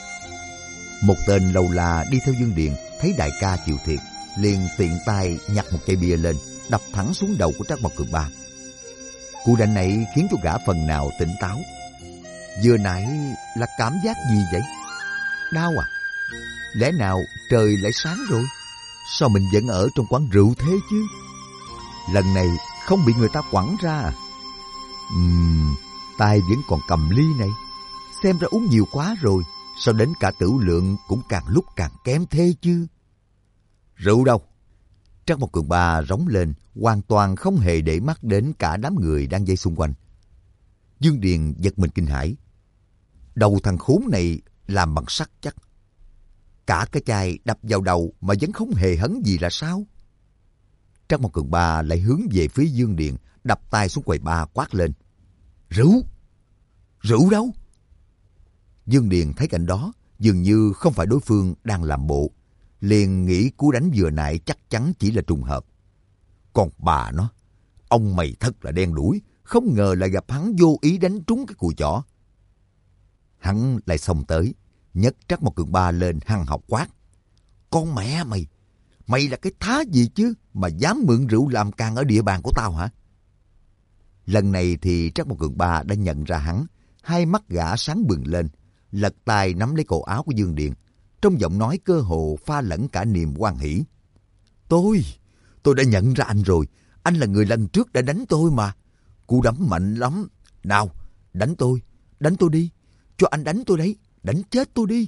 Một tên lâu la đi theo Dương Điền thấy đại ca chịu thiệt, liền tiện tay nhặt một cây bia lên, đập thẳng xuống đầu của Trác Mộc Cường Ba. Cú đánh này khiến cho gã phần nào tỉnh táo. Vừa nãy là cảm giác gì vậy? Đau à? Lẽ nào trời lại sáng rồi? Sao mình vẫn ở trong quán rượu thế chứ? Lần này không bị người ta quẳng ra à? Ừm, tay vẫn còn cầm ly này. Xem ra uống nhiều quá rồi. Sao đến cả tửu lượng cũng càng lúc càng kém thế chứ? Rượu đâu? Trác Mộc Cường Ba rống lên, hoàn toàn không hề để mắt đến cả đám người đang vây xung quanh. Dương Điền giật mình kinh hãi. Đầu thằng khốn này làm bằng sắt chắc. Cả cái chai đập vào đầu mà vẫn không hề hấn gì là sao? Trác Mộc Cường Ba lại hướng về phía Dương Điền, đập tay xuống quầy ba quát lên. Rượu? Rượu đâu? Dương Điền thấy cảnh đó, dường như không phải đối phương đang làm bộ, liền nghĩ cú đánh vừa nãy chắc chắn chỉ là trùng hợp. Còn bà nó, ông mày thật là đen đủi, không ngờ lại gặp hắn vô ý đánh trúng cái cùi chỏ. Hắn lại xông tới, nhấc Trác Mộc Cường Ba lên hăng học quát. Con mẹ mày, mày là cái thá gì chứ mà dám mượn rượu làm càn ở địa bàn của tao hả? Lần này thì Trác Mộc Cường Ba đã nhận ra hắn, hai mắt gã sáng bừng lên, lật tay nắm lấy cổ áo của Dương Điền, trong giọng nói cơ hồ pha lẫn cả niềm hoan hỉ. Tôi, tôi đã nhận ra anh rồi, anh là người lần trước đã đánh tôi mà. Cú đấm mạnh lắm. Nào, đánh tôi, đánh tôi đi, cho anh đánh tôi đấy, đánh chết tôi đi.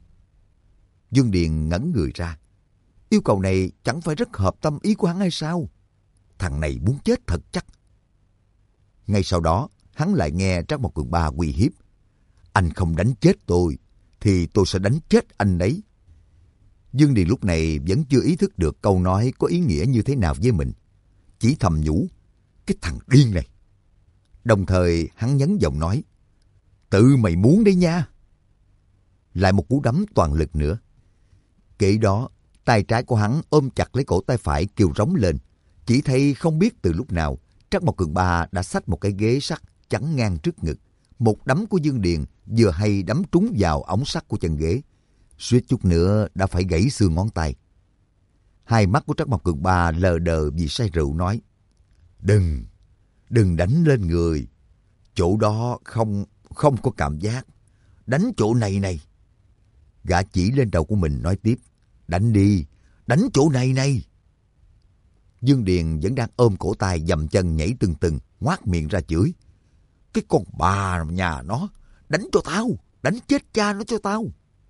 Dương Điền ngẩn người ra. Yêu cầu này chẳng phải rất hợp tâm ý của hắn hay sao? Thằng này muốn chết thật chắc. Ngay sau đó, hắn lại nghe Trác Mộc Cường Ba uy hiếp. Anh không đánh chết tôi, thì tôi sẽ đánh chết anh đấy. Dương Điền lúc này vẫn chưa ý thức được câu nói có ý nghĩa như thế nào với mình. Chỉ thầm nhủ, cái thằng điên này. Đồng thời hắn nhấn giọng nói, tự mày muốn đấy nha. Lại một cú đấm toàn lực nữa. Kể đó, tay trái của hắn ôm chặt lấy cổ tay phải kêu rống lên. Chỉ thấy không biết từ lúc nào, Trác Mộc Cường Ba đã xách một cái ghế sắt chắn ngang trước ngực. Một đấm của Dương Điền vừa hay đấm trúng vào ống sắt của chân ghế. Suýt chút nữa đã phải gãy xương ngón tay. Hai mắt của Trác Mộc Cường Ba lờ đờ vì say rượu nói, Đừng, đừng đánh lên người. Chỗ đó không, không có cảm giác. Đánh chỗ này này. Gã chỉ lên đầu của mình nói tiếp, Đánh đi, đánh chỗ này này. Dương Điền vẫn đang ôm cổ tay dầm chân nhảy từng từng, ngoác miệng ra chửi. Cái con bà nhà nó, đánh cho tao, đánh chết cha nó cho tao.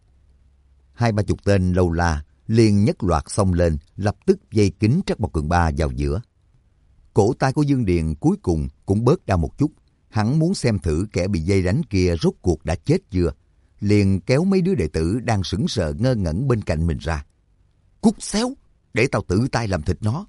Hai ba chục tên lâu la liền nhất loạt xông lên, lập tức dây kín Trác Mộc Cường Ba vào giữa. Cổ tay của Dương Điền cuối cùng cũng bớt đau một chút. Hắn muốn xem thử kẻ bị dây đánh kia rốt cuộc đã chết chưa, liền kéo mấy đứa đệ tử đang sững sờ ngơ ngẩn bên cạnh mình ra. Cút xéo, để tao tự tay làm thịt nó.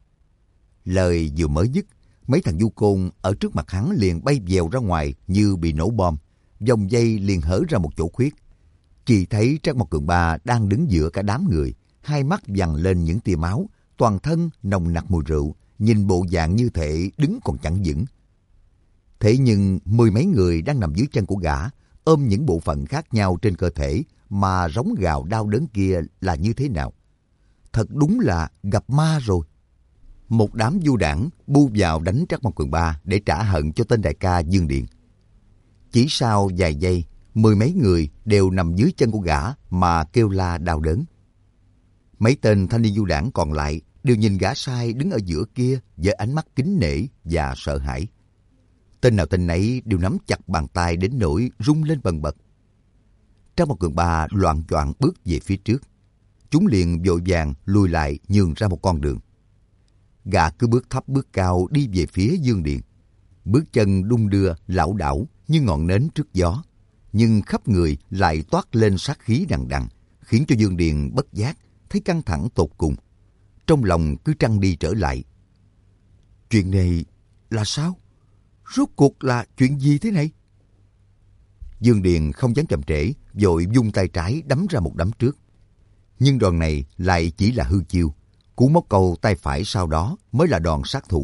Lời vừa mới dứt, mấy thằng du côn ở trước mặt hắn liền bay vèo ra ngoài như bị nổ bom. Vòng dây liền hở ra một chỗ khuyết. Chỉ thấy Trác Mộc Cường Ba đang đứng giữa cả đám người, hai mắt vằn lên những tia máu, toàn thân nồng nặc mùi rượu, nhìn bộ dạng như thể đứng còn chẳng vững. Thế nhưng mười mấy người đang nằm dưới chân của gã, ôm những bộ phận khác nhau trên cơ thể mà rống gào đau đớn kia là như thế nào? Thật đúng là gặp ma rồi. Một đám du đảng bu vào đánh Trác Mộc Cường Ba để trả hận cho tên đại ca Dương Điền. Chỉ sau vài giây, mười mấy người đều nằm dưới chân của gã mà kêu la đau đớn. Mấy tên thanh niên du đảng còn lại đều nhìn gã sai đứng ở giữa kia với ánh mắt kính nể và sợ hãi. Tên nào tên nấy đều nắm chặt bàn tay đến nỗi rung lên bần bật. Trác Mộc Cường Ba loạng choạng bước về phía trước. Chúng liền vội vàng lùi lại nhường ra một con đường. Gã cứ bước thấp bước cao đi về phía Dương Điền. Bước chân đung đưa lảo đảo như ngọn nến trước gió, nhưng khắp người lại toát lên sát khí đằng đằng, khiến cho Dương Điền bất giác thấy căng thẳng tột cùng. Trong lòng cứ trăn đi trở lại. Chuyện này là sao? Rốt cuộc là chuyện gì thế này? Dương Điền không dám chậm trễ, vội vung tay trái đấm ra một đấm trước. Nhưng đòn này lại chỉ là hư chiêu. Cú móc câu tay phải sau đó mới là đòn sát thủ,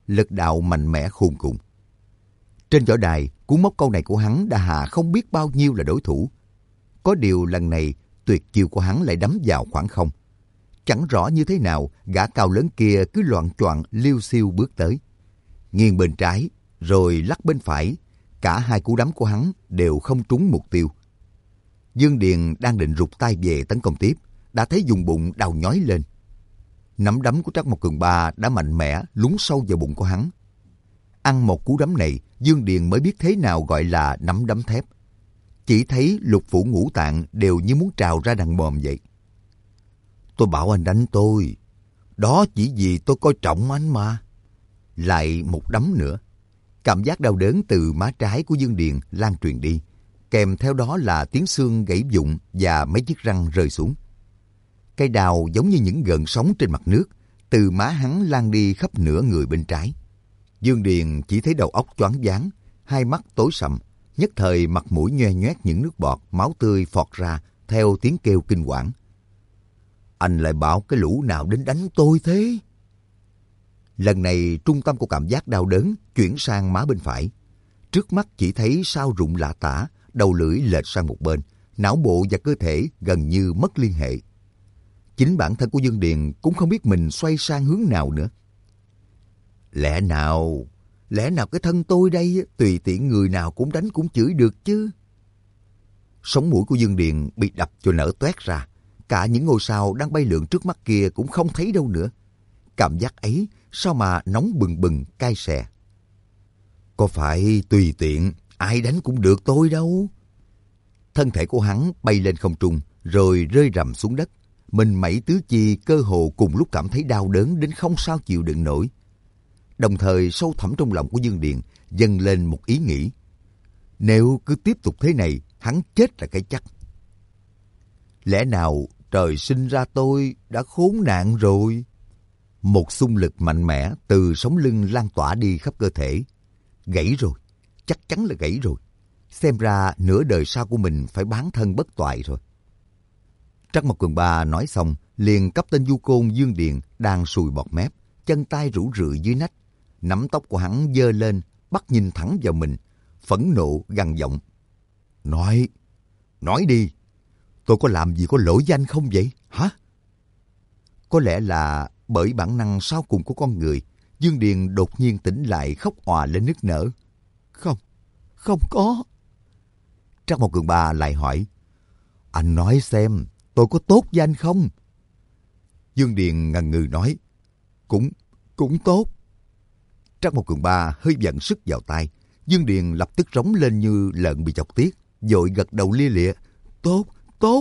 lực đạo mạnh mẽ khôn cùng. Trên võ đài, cú móc câu này của hắn đã hạ không biết bao nhiêu là đối thủ. Có điều lần này, tuyệt chiêu của hắn lại đấm vào khoảng không. Chẳng rõ như thế nào, gã cao lớn kia cứ loạng choạng liêu xiêu bước tới. Nghiêng bên trái, rồi lắc bên phải. Cả hai cú đấm của hắn đều không trúng mục tiêu. Dương Điền đang định rụt tay về tấn công tiếp, đã thấy vùng bụng đau nhói lên. Nắm đấm của Trắc Mộc Cường Ba đã mạnh mẽ lún sâu vào bụng của hắn. Ăn một cú đấm này, Dương Điền mới biết thế nào gọi là nắm đấm thép. Chỉ thấy lục phủ ngũ tạng đều như muốn trào ra đằng mồm vậy. Tôi bảo anh đánh tôi, đó chỉ vì tôi coi trọng anh mà. Lại một đấm nữa. Cảm giác đau đớn từ má trái của Dương Điền lan truyền đi, kèm theo đó là tiếng xương gãy vụn và mấy chiếc răng rơi xuống. Cây đào giống như những gợn sóng trên mặt nước, từ má hắn lan đi khắp nửa người bên trái. Dương Điền chỉ thấy đầu óc choáng váng, hai mắt tối sầm, nhất thời mặt mũi nhoe nhoét những nước bọt, máu tươi phọt ra theo tiếng kêu kinh quản. Anh lại bảo cái lũ nào đến đánh tôi thế? Lần này trung tâm của cảm giác đau đớn chuyển sang má bên phải. Trước mắt chỉ thấy sao rụng lạ tả, đầu lưỡi lệch sang một bên, não bộ và cơ thể gần như mất liên hệ. Chính bản thân của Dương Điền cũng không biết mình xoay sang hướng nào nữa. Lẽ nào, lẽ nào cái thân tôi đây tùy tiện người nào cũng đánh cũng chửi được chứ? Sống mũi của Dương Điền bị đập cho nở toét ra. Cả những ngôi sao đang bay lượn trước mắt kia cũng không thấy đâu nữa. Cảm giác ấy sao mà nóng bừng bừng cay xè. Có phải tùy tiện ai đánh cũng được tôi đâu. Thân thể của hắn bay lên không trung rồi rơi rầm xuống đất. Mình mẩy tứ chi cơ hồ cùng lúc cảm thấy đau đớn đến không sao chịu đựng nổi. Đồng thời sâu thẳm trong lòng của Dương Điền dâng lên một ý nghĩ. Nếu cứ tiếp tục thế này, hắn chết là cái chắc. Lẽ nào trời sinh ra tôi đã khốn nạn rồi? Một xung lực mạnh mẽ từ sống lưng lan tỏa đi khắp cơ thể. Gãy rồi, chắc chắn là gãy rồi. Xem ra nửa đời sau của mình phải bán thân bất toại rồi. Trắc Mộc Cường Ba nói xong, liền cấp tên du côn Dương Điền đang sùi bọt mép, chân tay rũ rượi dưới nách. Nắm tóc của hắn giơ lên, bắt nhìn thẳng vào mình, phẫn nộ gằn giọng. Nói, nói đi, tôi có làm gì có lỗi với anh không vậy, hả? Có lẽ là bởi bản năng sau cùng của con người, Dương Điền đột nhiên tỉnh lại khóc òa lên nức nở. Không, không có. Trắc Mộc Cường Ba lại hỏi, anh nói xem, tôi có tốt với anh không? Dương Điền ngần ngừ nói, cũng, cũng tốt. Trắc Mộc Cường Ba hơi vận sức vào tay. Dương Điền lập tức rống lên như lợn bị chọc tiết, vội gật đầu lia lịa. Tốt, tốt.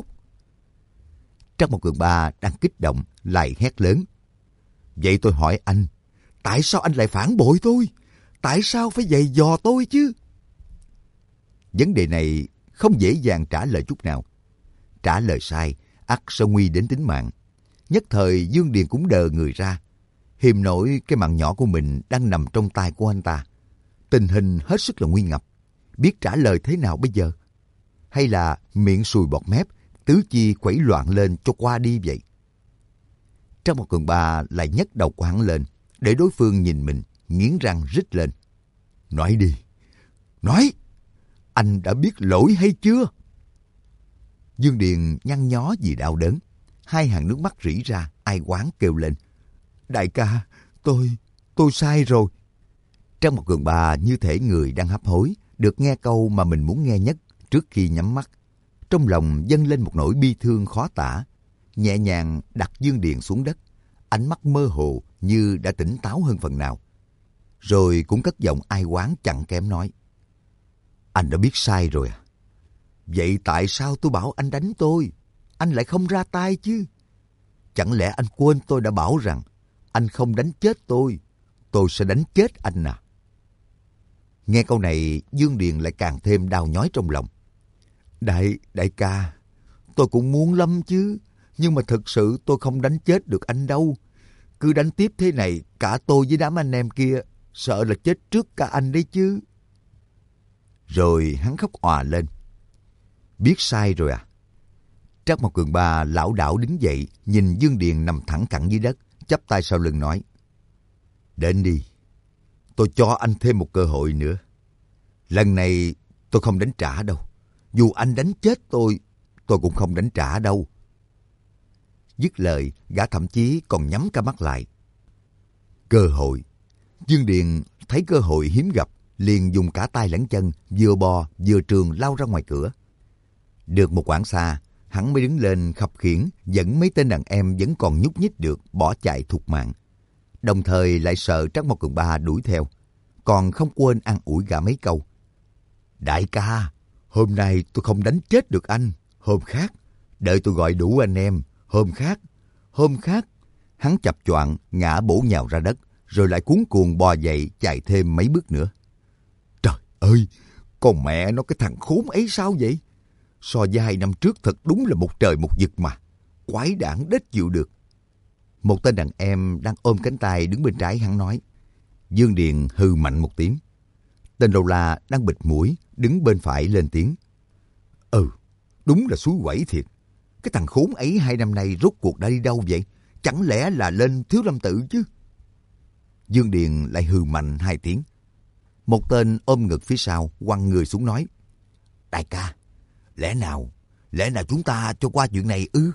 Trắc Mộc Cường Ba đang kích động, lại hét lớn. Vậy tôi hỏi anh, tại sao anh lại phản bội tôi? Tại sao phải giày dò tôi chứ? Vấn đề này không dễ dàng trả lời chút nào. Trả lời sai, ắt sẽ nguy đến tính mạng. Nhất thời Dương Điền cũng đờ người ra. Hiềm nổi cái mạng nhỏ của mình đang nằm trong tay của anh ta. Tình hình hết sức là nguy ngập. Biết trả lời thế nào bây giờ? Hay là miệng sùi bọt mép, tứ chi quẩy loạn lên cho qua đi vậy? Trắc Mộc Cường Ba lại nhấc đầu của hắn lên, để đối phương nhìn mình, nghiến răng rít lên. Nói đi, nói, anh đã biết lỗi hay chưa? Dương Điền nhăn nhó vì đau đớn, hai hàng nước mắt rỉ ra, ai oán kêu lên. Đại ca, tôi, tôi sai rồi. Trắc Mộc Cường Ba như thể người đang hấp hối, được nghe câu mà mình muốn nghe nhất trước khi nhắm mắt. Trong lòng dâng lên một nỗi bi thương khó tả, nhẹ nhàng đặt Dương Điền xuống đất, ánh mắt mơ hồ như đã tỉnh táo hơn phần nào. Rồi cũng cất giọng ai oán chẳng kém nói. Anh đã biết sai rồi à? Vậy tại sao tôi bảo anh đánh tôi, anh lại không ra tay chứ? Chẳng lẽ anh quên tôi đã bảo rằng anh không đánh chết tôi, tôi sẽ đánh chết anh à? Nghe câu này, Dương Điền lại càng thêm đau nhói trong lòng. Đại, đại ca, tôi cũng muốn lắm chứ, nhưng mà thực sự tôi không đánh chết được anh đâu. Cứ đánh tiếp thế này, cả tôi với đám anh em kia sợ là chết trước cả anh đấy chứ. Rồi hắn khóc òa lên. Biết sai rồi à? Trắc Mộc Cường Ba lảo đảo đứng dậy, nhìn Dương Điền nằm thẳng cẳng dưới đất, chắp tay sau lưng nói. Đến đi, tôi cho anh thêm một cơ hội nữa. Lần này tôi không đánh trả đâu. Dù anh đánh chết tôi, tôi cũng không đánh trả đâu. Dứt lời, gã thậm chí còn nhắm cả mắt lại. Cơ hội. Dương Điền thấy cơ hội hiếm gặp, liền dùng cả tay lẫn chân, vừa bò vừa trường lao ra ngoài cửa. Được một quãng xa, hắn mới đứng lên khập khiễng dẫn mấy tên đàn em vẫn còn nhúc nhích được bỏ chạy thục mạng. Đồng thời lại sợ Trác Mộc Cường Ba đuổi theo, còn không quên an ủi gã mấy câu. Đại ca, hôm nay tôi không đánh chết được anh, hôm khác, đợi tôi gọi đủ anh em, hôm khác, hôm khác. Hắn chập choạng ngã bổ nhào ra đất, rồi lại cuống cuồng bò dậy chạy thêm mấy bước nữa. Trời ơi, con mẹ nó, cái thằng khốn ấy sao vậy? So với hai năm trước thật đúng là một trời một vực mà. Quái đản đếch chịu được. Một tên đàn em đang ôm cánh tay đứng bên trái hắn nói. Dương Điền hừ mạnh một tiếng. Tên đầu la đang bịt mũi đứng bên phải lên tiếng. Ừ, đúng là suối quẩy thiệt. Cái thằng khốn ấy hai năm nay rốt cuộc đã đi đâu vậy? Chẳng lẽ là lên Thiếu Lâm Tự chứ? Dương Điền lại hừ mạnh hai tiếng. Một tên ôm ngực phía sau quăng người xuống nói. Đại ca, lẽ nào, lẽ nào chúng ta cho qua chuyện này ư?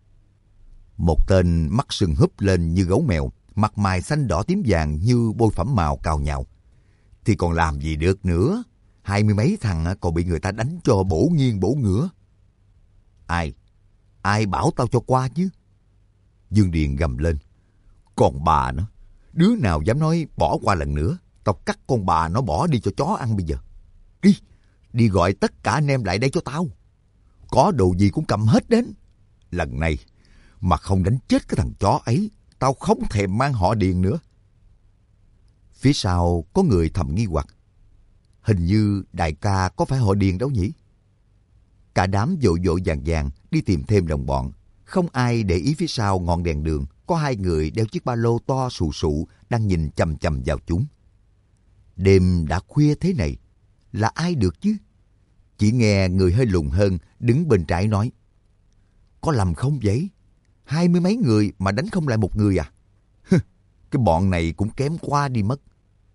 Một tên mắt sưng húp lên như gấu mèo, mặt mày xanh đỏ tím vàng như bôi phẩm màu cào nhào. Thì còn làm gì được nữa? Hai mươi mấy thằng còn bị người ta đánh cho bổ nghiêng bổ ngửa. Ai? Ai bảo tao cho qua chứ? Dương Điền gầm lên. Còn bà nó, đứa nào dám nói bỏ qua lần nữa, tao cắt con bà nó bỏ đi cho chó ăn bây giờ. Đi, đi gọi tất cả anh em lại đây cho tao. Có đồ gì cũng cầm hết đến. Lần này mà không đánh chết cái thằng chó ấy, tao không thèm mang họ Điền nữa. Phía sau có người thầm nghi hoặc. Hình như đại ca có phải họ Điền đâu nhỉ? Cả đám vội vội vàng vàng đi tìm thêm đồng bọn. Không ai để ý phía sau ngọn đèn đường có hai người đeo chiếc ba lô to xù xụ đang nhìn chằm chằm vào chúng. Đêm đã khuya thế này, là ai được chứ? Chỉ nghe người hơi lùn hơn đứng bên trái nói. Có lầm không vậy? Hai mươi mấy người mà đánh không lại một người à? Cái bọn này cũng kém qua đi mất.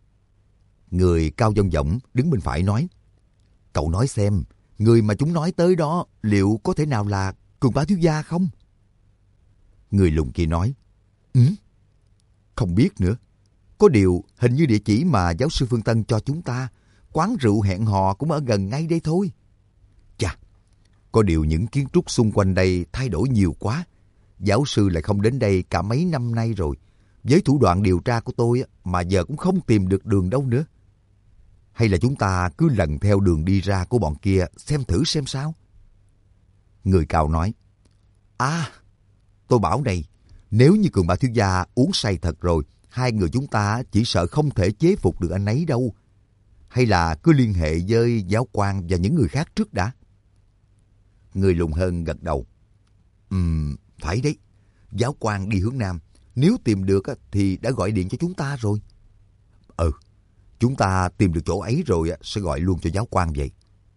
Người cao vông vọng đứng bên phải nói. Cậu nói xem, người mà chúng nói tới đó liệu có thể nào là Cường Bá thiếu gia không? Người lùn kia nói. Ừ, không biết nữa. Có điều hình như địa chỉ mà giáo sư Phương Tân cho chúng ta, quán rượu hẹn hò cũng ở gần ngay đây thôi. Chà, có điều những kiến trúc xung quanh đây thay đổi nhiều quá. Giáo sư lại không đến đây cả mấy năm nay rồi. Với thủ đoạn điều tra của tôi mà giờ cũng không tìm được đường đâu nữa. Hay là chúng ta cứ lần theo đường đi ra của bọn kia xem thử xem sao? Người cao nói. À, tôi bảo này, nếu như Cường Bá thiếu gia uống say thật rồi, hai người chúng ta chỉ sợ không thể chế phục được anh ấy đâu. Hay là cứ liên hệ với giáo quan và những người khác trước đã? Người lùn hơn gật đầu. Ừm, phải đấy. Giáo quan đi hướng Nam. Nếu tìm được thì đã gọi điện cho chúng ta rồi. Ừ, chúng ta tìm được chỗ ấy rồi sẽ gọi luôn cho giáo quan vậy.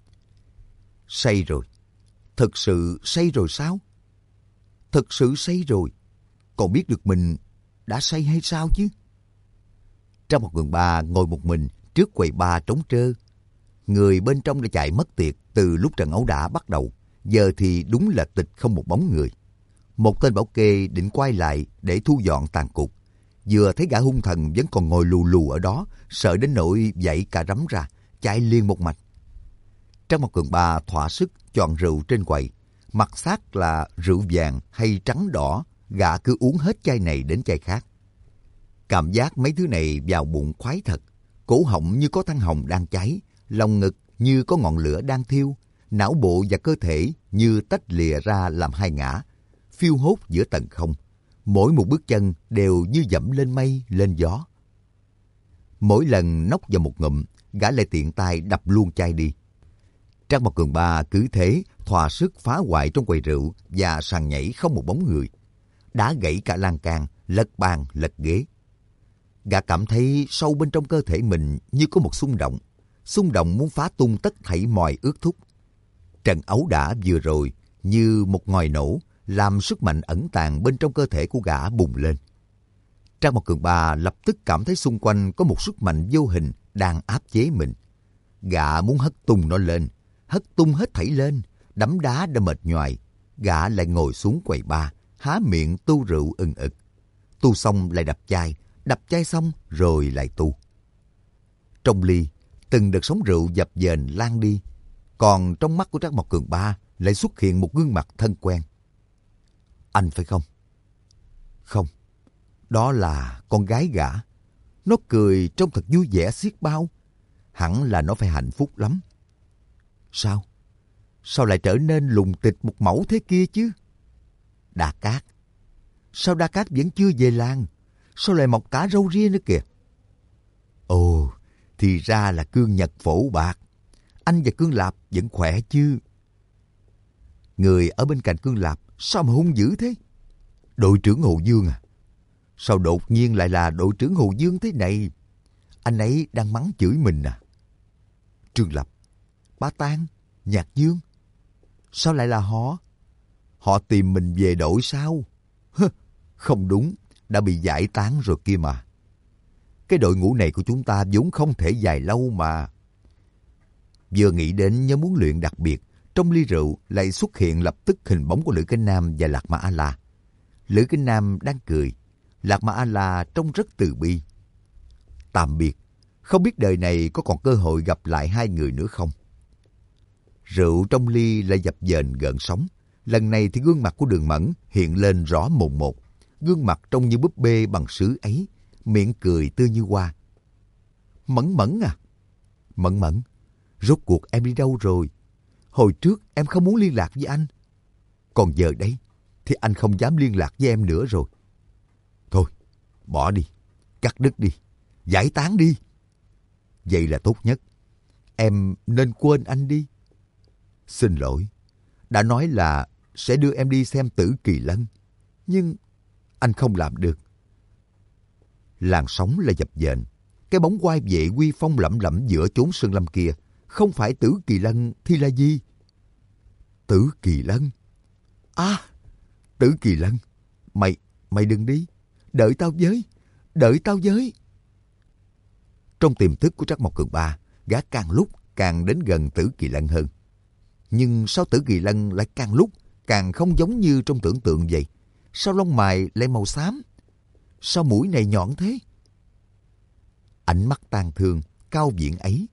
Say rồi. Thực sự say rồi sao? Thực sự say rồi. Còn biết được mình đã say hay sao chứ? Trong một vườn ba ngồi một mình trước quầy ba trống trơ. Người bên trong đã chạy mất tiệt từ lúc trận ẩu đả bắt đầu. Giờ thì đúng là tịch không một bóng người. Một tên bảo kê định quay lại để thu dọn tàn cục. Vừa thấy gã hung thần vẫn còn ngồi lù lù ở đó, sợ đến nỗi dậy cả rắm ra, chạy liền một mạch. Trong một cường ba thỏa sức chọn rượu trên quầy. Mặt xác là rượu vàng hay trắng đỏ, gã cứ uống hết chai này đến chai khác. Cảm giác mấy thứ này vào bụng khoái thật. Cổ họng như có than hồng đang cháy, lòng ngực như có ngọn lửa đang thiêu, não bộ và cơ thể như tách lìa ra làm hai ngã, phiêu hốt giữa tầng không. Mỗi một bước chân đều như dẫm lên mây, lên gió. Mỗi lần nốc vào một ngụm, gã lại tiện tay đập luôn chai đi. Trang Mộc Cường Ba cứ thế thỏa sức phá hoại trong quầy rượu và sàn nhảy không một bóng người. Đá gãy cả lan can, lật bàn, lật ghế. Gã cảm thấy sâu bên trong cơ thể mình như có một xung động. Xung động muốn phá tung tất thảy mọi ước thúc. Trận ấu đả vừa rồi như một ngòi nổ, làm sức mạnh ẩn tàng bên trong cơ thể của gã bùng lên. Trang Mộc Cường Ba lập tức cảm thấy xung quanh có một sức mạnh vô hình đang áp chế mình. Gã muốn hất tung nó lên, hất tung hết thảy lên, đấm đá đã mệt nhoài. Gã lại ngồi xuống quầy bar, há miệng tu rượu ừng ực. Tu xong lại đập chai, đập chai xong rồi lại tu. Trong ly, từng đợt sóng rượu dập dềnh lan đi. Còn trong mắt của Trác Mộc Cường Ba lại xuất hiện một gương mặt thân quen. Anh phải không? Không, đó là con gái gã. Nó cười trông thật vui vẻ xiết bao. Hẳn là nó phải hạnh phúc lắm. Sao? Sao lại trở nên lùng tịch một mẫu thế kia chứ? Đa Cát. Sao Đa Cát vẫn chưa về làng? Sao lại mọc cả râu ria nữa kìa? Ồ, thì ra là Cương Nhật phổ bạc. Anh và Cương Lạp vẫn khỏe chứ? Người ở bên cạnh Cương Lạp sao mà hung dữ thế? Đội trưởng Hồ Dương à? Sao đột nhiên lại là đội trưởng Hồ Dương thế này? Anh ấy đang mắng chửi mình à? Trương Lập, Bá Tang, Nhạc Dương. Sao lại là họ? Họ tìm mình về đội sao? Hơ, không đúng, đã bị giải tán rồi kia mà. Cái đội ngũ này của chúng ta vốn không thể dài lâu mà. Vừa nghĩ đến nhóm huấn luyện đặc biệt, trong ly rượu lại xuất hiện lập tức hình bóng của Lữ Kinh Nam và Lạc Mã A-la. Lữ Kinh Nam đang cười, Lạc Mã A-la trông rất từ bi. Tạm biệt, không biết đời này có còn cơ hội gặp lại hai người nữa không? Rượu trong ly lại dập dềnh gợn sóng. Lần này thì gương mặt của Đường Mẫn hiện lên rõ mồn một. Gương mặt trông như búp bê bằng sứ ấy, miệng cười tươi như hoa. Mẫn Mẫn à? Mẫn Mẫn, rốt cuộc em đi đâu rồi? Hồi trước em không muốn liên lạc với anh. Còn giờ đây thì anh không dám liên lạc với em nữa rồi. Thôi, bỏ đi, cắt đứt đi, giải tán đi. Vậy là tốt nhất. Em nên quên anh đi. Xin lỗi, đã nói là sẽ đưa em đi xem Tử Kỳ Lân, nhưng anh không làm được. Làn sóng là dập dềnh. Cái bóng quai vệ uy phong lẫm lẫm giữa chốn sơn lâm kia, không phải Tử Kỳ Lân thì là gì? Tử Kỳ Lân? À, Tử Kỳ Lân, mày, mày đừng đi. Đợi tao với, đợi tao với. Trong tiềm thức của Trác Mộc Cường Ba, gã càng lúc càng đến gần Tử Kỳ Lân hơn. Nhưng sao Tử Kỳ Lân lại càng lúc càng không giống như trong tưởng tượng vậy? Sao lông mày lại màu xám? Sao mũi này nhọn thế? Ánh mắt tang thương, cao viễn ấy.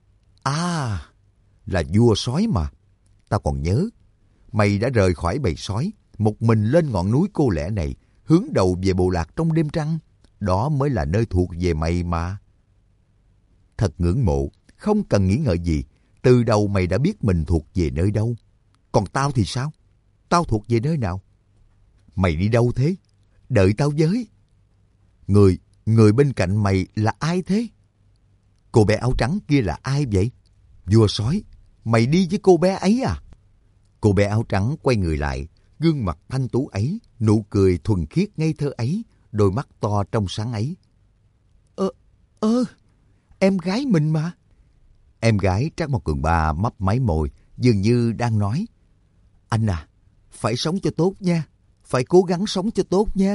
À, là vua sói mà. Tao còn nhớ, mày đã rời khỏi bầy sói, một mình lên ngọn núi cô lẻ này, hướng đầu về bộ lạc trong đêm trăng. Đó mới là nơi thuộc về mày mà. Thật ngưỡng mộ, không cần nghĩ ngợi gì. Từ đầu mày đã biết mình thuộc về nơi đâu. Còn tao thì sao? Tao thuộc về nơi nào? Mày đi đâu thế? Đợi tao với. Người, người bên cạnh mày là ai thế? Cô bé áo trắng kia là ai vậy? Vua sói, mày đi với cô bé ấy à? Cô bé áo trắng quay người lại, gương mặt thanh tú ấy, nụ cười thuần khiết ngây thơ ấy, đôi mắt to trong sáng ấy. Ơ, ơ, em gái mình mà. Em gái Trác Mộc Cường Ba mấp máy môi, dường như đang nói. Anh à, phải sống cho tốt nha, phải cố gắng sống cho tốt nha.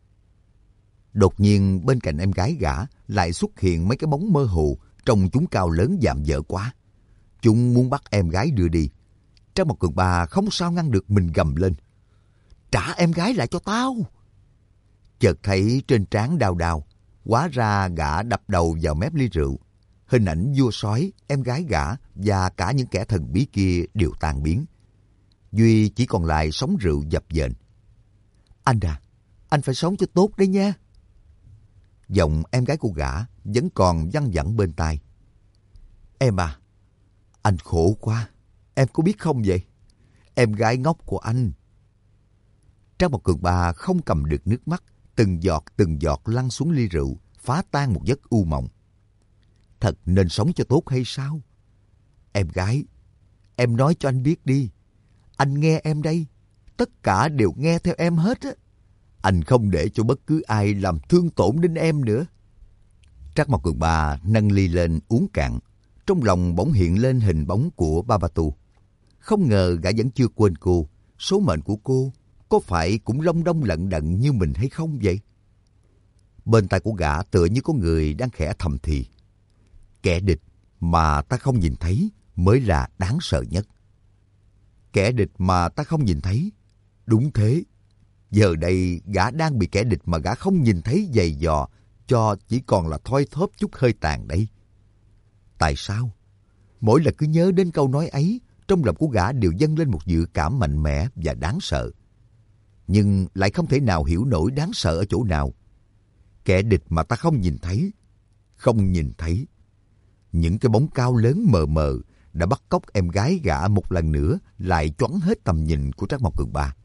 Đột nhiên bên cạnh em gái gã lại xuất hiện mấy cái bóng mơ hồ, trông chúng cao lớn dạm dở quá. Chúng muốn bắt em gái đưa đi. Trác Mộc Cường Ba không sao ngăn được mình gầm lên. Trả em gái lại cho tao. Chợt thấy trên trán đau đau, hóa ra gã đập đầu vào mép ly rượu. Hình ảnh vua sói, em gái gã và cả những kẻ thần bí kia đều tan biến. Duy chỉ còn lại sóng rượu dập dềnh. Anh à, anh phải sống cho tốt đấy nha. Giọng em gái của gã vẫn còn văng vẳng bên tai. Em à, anh khổ quá, em có biết không vậy? Em gái ngốc của anh. Trác Mộc Cường Ba không cầm được nước mắt, từng giọt từng giọt lăn xuống ly rượu, phá tan một giấc u mộng. Thật nên sống cho tốt hay sao? Em gái, em nói cho anh biết đi. Anh nghe em đây, tất cả đều nghe theo em hết á. Anh không để cho bất cứ ai làm thương tổn đến em nữa. Trác Mộc Cường Ba nâng ly lên uống cạn. Trong lòng bỗng hiện lên hình bóng của Babatu. Không ngờ gã vẫn chưa quên cô. Số mệnh của cô có phải cũng long đong lận đận như mình hay không vậy? Bên tai của gã tựa như có người đang khẽ thầm thì. Kẻ địch mà ta không nhìn thấy mới là đáng sợ nhất. Kẻ địch mà ta không nhìn thấy. Đúng thế. Giờ đây gã đang bị kẻ địch mà gã không nhìn thấy giày dò cho chỉ còn là thoi thóp chút hơi tàn đấy. Tại sao? Mỗi lần cứ nhớ đến câu nói ấy, trong lòng của gã đều dâng lên một dự cảm mạnh mẽ và đáng sợ. Nhưng lại không thể nào hiểu nổi đáng sợ ở chỗ nào. Kẻ địch mà ta không nhìn thấy. Không nhìn thấy. Những cái bóng cao lớn mờ mờ đã bắt cóc em gái gã một lần nữa, lại choáng hết tầm nhìn của Trác Mộc Cường Ba.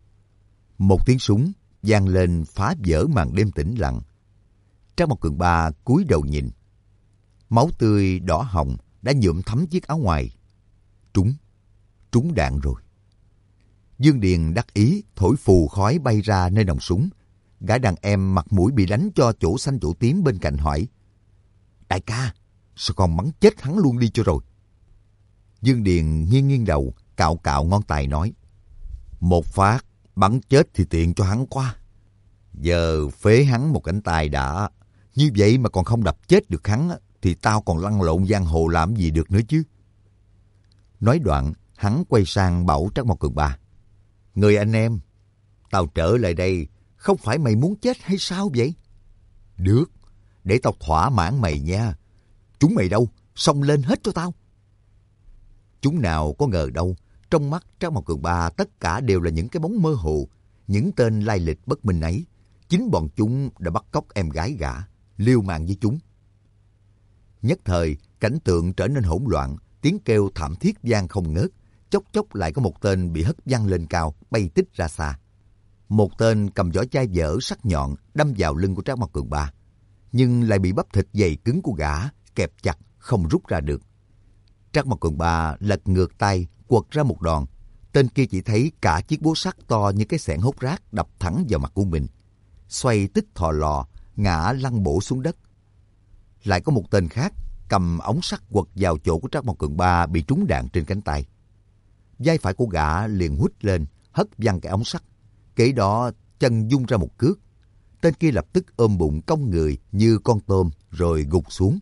Một tiếng súng vang lên phá vỡ màn đêm tĩnh lặng. Trác Mộc Cường Ba cúi đầu nhìn. Máu tươi đỏ hồng đã nhuộm thấm chiếc áo ngoài. Trúng, trúng đạn rồi. Dương Điền đắc ý thổi phù khói bay ra nơi nòng súng. Gã đàn em mặt mũi bị đánh cho chỗ xanh chỗ tím bên cạnh hỏi: Đại ca, sao con bắn chết hắn luôn đi cho rồi? Dương Điền nghiêng nghiêng đầu, cạo cạo ngón tay nói: Một phát, bắn chết thì tiện cho hắn quá. Giờ phế hắn một cánh tay đã. Như vậy mà còn không đập chết được hắn, thì tao còn lăn lộn giang hồ làm gì được nữa chứ. Nói đoạn, hắn quay sang bảo Trác Mộc Cường Ba: Người anh em, tao trở lại đây, không phải mày muốn chết hay sao vậy? Được, để tao thỏa mãn mày nha. Chúng mày đâu, xông lên hết cho tao. Chúng nào có ngờ đâu, trong mắt Trác Mộc Cường Ba tất cả đều là những cái bóng mơ hồ, những tên lai lịch bất minh ấy. Chính bọn chúng đã bắt cóc em gái gã, liều mạng với chúng. Nhất thời, cảnh tượng trở nên hỗn loạn, tiếng kêu thảm thiết vang không ngớt. Chốc chốc lại có một tên bị hất văng lên cao, bay tít ra xa. Một tên cầm vỏ chai dở sắc nhọn đâm vào lưng của Trác Mộc Cường Ba, nhưng lại bị bắp thịt dày cứng của gã kẹp chặt không rút ra được. Trác Mộc Cường Ba lật ngược tay quật ra một đòn. Tên kia chỉ thấy cả chiếc búa sắt to như cái xẻng hốt rác đập thẳng vào mặt của mình, xoay tích thò lò ngã lăn bổ xuống đất. Lại có một tên khác cầm ống sắt quật vào chỗ của Trác Mộc Cường Ba bị trúng đạn trên cánh tay. Vai phải của gã liền huýt lên hất văng cái ống sắt. Kế đó chân dung ra một cước. Tên kia lập tức ôm bụng cong người như con tôm rồi gục xuống.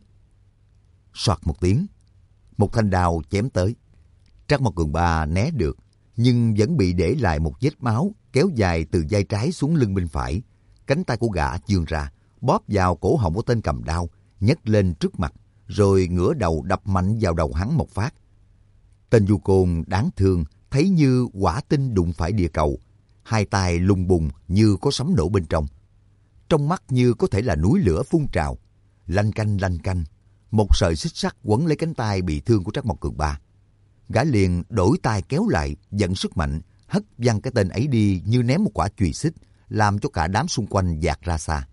Soạt một tiếng, một thanh đao chém tới. Trác Mộc Cường Ba né được, nhưng vẫn bị để lại một vết máu kéo dài từ vai trái xuống lưng bên phải. Cánh tay của gã vươn ra, bóp vào cổ họng của tên cầm đao, nhấc lên trước mặt, rồi ngửa đầu đập mạnh vào đầu hắn một phát. Tên du côn đáng thương thấy như quả tinh đụng phải địa cầu, hai tay lùng bùng như có sấm nổ bên trong. Trong mắt như có thể là núi lửa phun trào. Lanh canh lanh canh, một sợi xích sắt quấn lấy cánh tay bị thương của Trác Mộc Cường Ba. Gã liền đổi tay kéo lại, dẫn sức mạnh, hất văng cái tên ấy đi như ném một quả chùy xích, làm cho cả đám xung quanh dạt ra xa.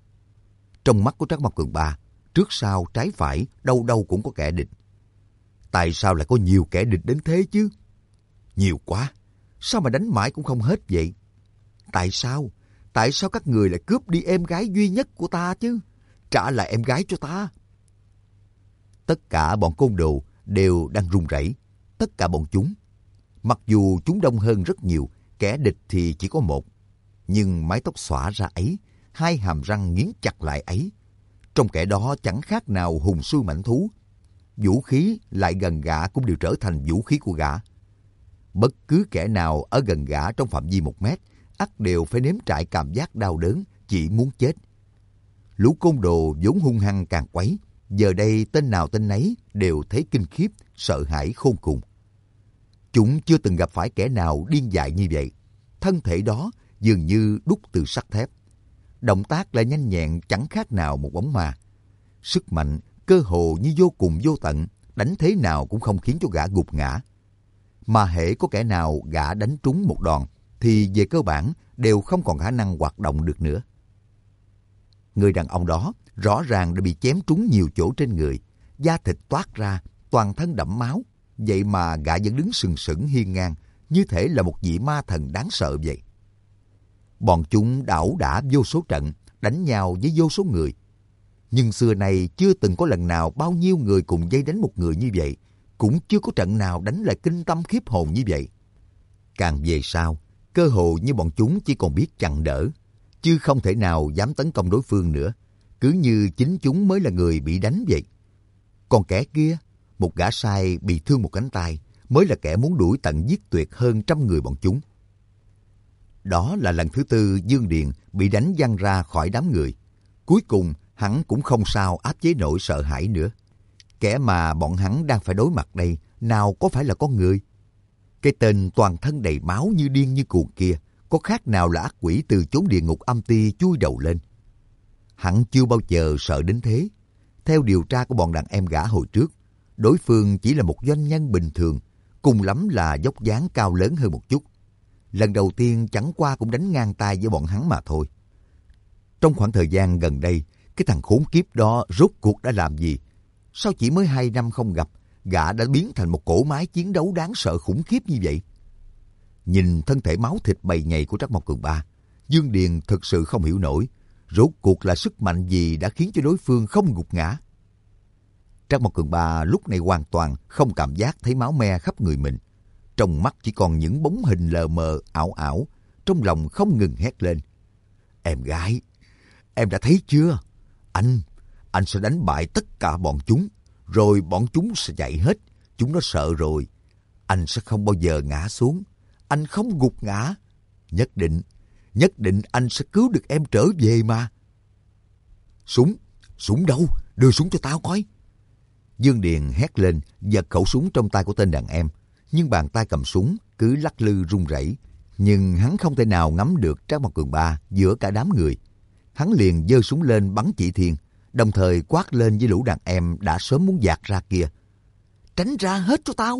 Trong mắt của Trác Mộc Cường Ba, trước sau trái phải, đâu đâu cũng có kẻ địch. Tại sao lại có nhiều kẻ địch đến thế chứ? Nhiều quá, sao mà đánh mãi cũng không hết vậy? Tại sao? Tại sao các người lại cướp đi em gái duy nhất của ta chứ? Trả lại em gái cho ta. Tất cả bọn côn đồ đều đang run rẩy. Tất cả bọn chúng. Mặc dù chúng đông hơn rất nhiều, kẻ địch thì chỉ có một. Nhưng mái tóc xõa ra ấy, hai hàm răng nghiến chặt lại ấy, trong kẻ đó chẳng khác nào hùng sư mãnh thú. Vũ khí lại gần gã cũng đều trở thành vũ khí của gã. Bất cứ kẻ nào ở gần gã trong phạm vi một mét, ắt đều phải nếm trải cảm giác đau đớn, chỉ muốn chết. Lũ côn đồ vốn hung hăng càng quấy, giờ đây tên nào tên nấy đều thấy kinh khiếp, sợ hãi khôn cùng. Chúng chưa từng gặp phải kẻ nào điên dại như vậy. Thân thể đó dường như đúc từ sắt thép. Động tác lại nhanh nhẹn chẳng khác nào một bóng ma. Sức mạnh cơ hồ như vô cùng vô tận, đánh thế nào cũng không khiến cho gã gục ngã. Mà hễ có kẻ nào gã đánh trúng một đòn, thì về cơ bản đều không còn khả năng hoạt động được nữa. Người đàn ông đó rõ ràng đã bị chém trúng nhiều chỗ trên người, da thịt toát ra, toàn thân đẫm máu. Vậy mà gã vẫn đứng sừng sững hiên ngang, như thể là một vị ma thần đáng sợ vậy. Bọn chúng đã ẩu đả vô số trận, đánh nhau với vô số người. Nhưng xưa nay chưa từng có lần nào bao nhiêu người cùng dây đánh một người như vậy, cũng chưa có trận nào đánh lại kinh tâm khiếp hồn như vậy. Càng về sau, cơ hồ như bọn chúng chỉ còn biết chặn đỡ. chứ không thể nào dám tấn công đối phương nữa, cứ như chính chúng mới là người bị đánh vậy. Còn kẻ kia, một gã sai bị thương một cánh tay, mới là kẻ muốn đuổi tận giết tuyệt hơn trăm người bọn chúng. Đó là lần thứ tư Dương Điền bị đánh văng ra khỏi đám người. Cuối cùng, hắn cũng không sao áp chế nổi sợ hãi nữa. Kẻ mà bọn hắn đang phải đối mặt đây, nào có phải là con người? Cái tên toàn thân đầy máu như điên như cuồng kia, có khác nào là ác quỷ từ chốn địa ngục âm ti chui đầu lên. Hắn chưa bao giờ sợ đến thế. Theo điều tra của bọn đàn em gã hồi trước, đối phương chỉ là một doanh nhân bình thường, cùng lắm là dốc dáng cao lớn hơn một chút. Lần đầu tiên chẳng qua cũng đánh ngang tay với bọn hắn mà thôi. Trong khoảng thời gian gần đây, cái thằng khốn kiếp đó rốt cuộc đã làm gì? Sao chỉ mới hai năm không gặp, gã đã biến thành một cỗ máy chiến đấu đáng sợ khủng khiếp như vậy? Nhìn thân thể máu thịt bầy nhầy của Trắc Mộc Cường Ba, Dương Điền thực sự không hiểu nổi, rốt cuộc là sức mạnh gì đã khiến cho đối phương không gục ngã. Trắc Mộc Cường Ba lúc này hoàn toàn không cảm giác thấy máu me khắp người mình. Trong mắt chỉ còn những bóng hình lờ mờ, ảo ảo, trong lòng không ngừng hét lên. Em gái, em đã thấy chưa? Anh, anh sẽ đánh bại tất cả bọn chúng, rồi bọn chúng sẽ chạy hết. Chúng nó sợ rồi. Anh sẽ không bao giờ ngã xuống. Anh không gục ngã. Nhất định, nhất định anh sẽ cứu được em trở về mà. Súng, súng đâu? Đưa súng cho tao coi. Dương Điền hét lên, giật khẩu súng trong tay của tên đàn em. Nhưng bàn tay cầm súng cứ lắc lư run rẩy. Nhưng hắn không thể nào ngắm được Trác Mộc Cường Ba giữa cả đám người. Hắn liền giơ súng lên bắn chỉ thiên, đồng thời quát lên với lũ đàn em đã sớm muốn dạt ra kia. Tránh ra hết cho tao!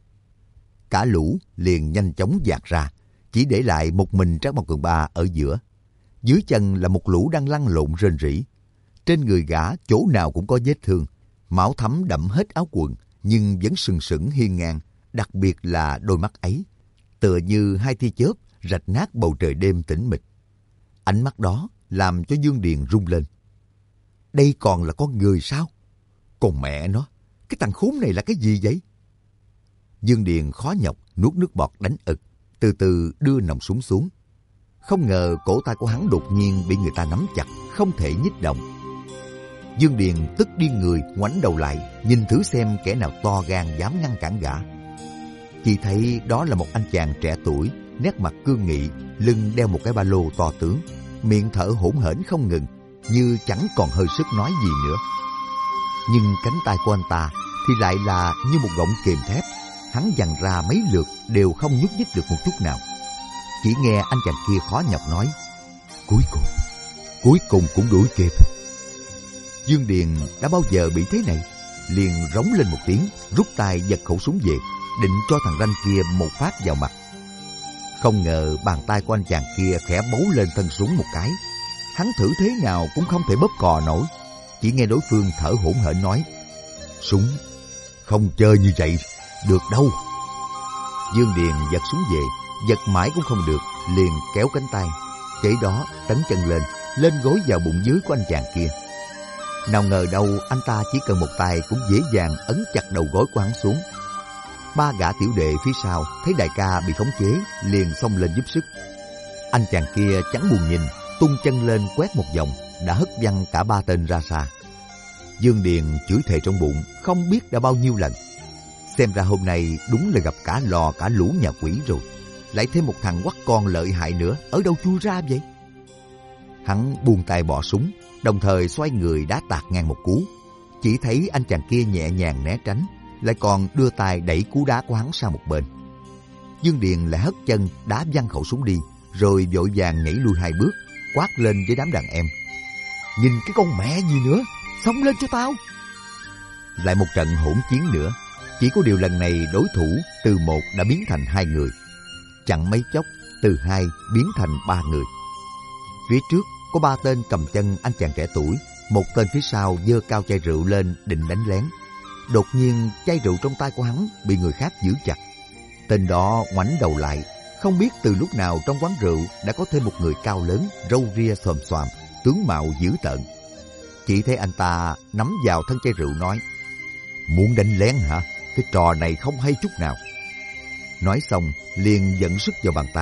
Cả lũ liền nhanh chóng dạt ra, chỉ để lại một mình Trác Mộc Cường Ba ở giữa. Dưới chân là một lũ đang lăn lộn rên rỉ. Trên người gã chỗ nào cũng có vết thương, máu thấm đẫm hết áo quần, nhưng vẫn sừng sững hiên ngang, đặc biệt là đôi mắt ấy, tựa như hai tia chớp rạch nát bầu trời đêm tĩnh mịch. Ánh mắt đó làm cho Dương Điền rung lên. Đây còn là con người sao? Còn mẹ nó, cái thằng khốn này là cái gì vậy? Dương Điền khó nhọc nuốt nước bọt đánh ực, từ từ đưa nòng súng xuống. Không ngờ cổ tay của hắn đột nhiên bị người ta nắm chặt, không thể nhích động. Dương Điền tức điên người, ngoảnh đầu lại, nhìn thử xem kẻ nào to gan dám ngăn cản gã. Chỉ thấy đó là một anh chàng trẻ tuổi, nét mặt cương nghị, lưng đeo một cái ba lô to tướng, miệng thở hổn hển không ngừng, như chẳng còn hơi sức nói gì nữa. Nhưng cánh tay của anh ta thì lại là như một gọng kềm thép, hắn giằng ra mấy lượt đều không nhúc nhích được một chút nào. Chỉ nghe anh chàng kia khó nhọc nói, cuối cùng, cuối cùng cũng đuổi kịp. Dương Điền đã bao giờ bị thế này, liền rống lên một tiếng, rút tay giật khẩu súng về, định cho thằng ranh kia một phát vào mặt. Không ngờ bàn tay của anh chàng kia khẽ bấu lên thân súng một cái. Hắn thử thế nào cũng không thể bóp cò nổi. Chỉ nghe đối phương thở hổn hển nói, súng, không chơi như vậy, được đâu. Dương Điền giật súng về, giật mãi cũng không được, liền kéo cánh tay, kế đó tấn chân lên, lên gối vào bụng dưới của anh chàng kia. Nào ngờ đâu anh ta chỉ cần một tay cũng dễ dàng ấn chặt đầu gối của hắn xuống. Ba gã tiểu đệ phía sau thấy đại ca bị khống chế, liền xông lên giúp sức. Anh chàng kia chẳng buồn nhìn, tung chân lên quét một vòng, đã hất văng cả ba tên ra xa. Dương Điền chửi thề trong bụng không biết đã bao nhiêu lần. Xem ra hôm nay đúng là gặp cả lò cả lũ nhà quỷ rồi. Lại thêm một thằng quắt con lợi hại nữa, ở đâu chui ra vậy? Hắn buông tay bỏ súng, đồng thời xoay người đá tạt ngang một cú. Chỉ thấy anh chàng kia nhẹ nhàng né tránh, lại còn đưa tay đẩy cú đá của hắn sang một bên. Dương Điền lại hất chân đá văng khẩu súng đi, rồi vội vàng nhảy lui hai bước, quát lên với đám đàn em, nhìn cái con mẹ gì nữa, xông lên cho tao. Lại một trận hỗn chiến nữa, chỉ có điều lần này đối thủ từ một đã biến thành hai người. Chẳng mấy chốc, từ hai biến thành ba người. Phía trước có ba tên cầm chân anh chàng trẻ tuổi, một tên phía sau giơ cao chai rượu lên định đánh lén. Đột nhiên chai rượu trong tay của hắn bị người khác giữ chặt. Tên đó ngoảnh đầu lại, không biết từ lúc nào trong quán rượu đã có thêm một người cao lớn, râu ria xòm xoàm, tướng mạo dữ tợn. Chỉ thấy anh ta nắm vào thân chai rượu nói, muốn đánh lén hả? Cái trò này không hay chút nào. Nói xong liền dẫn sức vào bàn tay,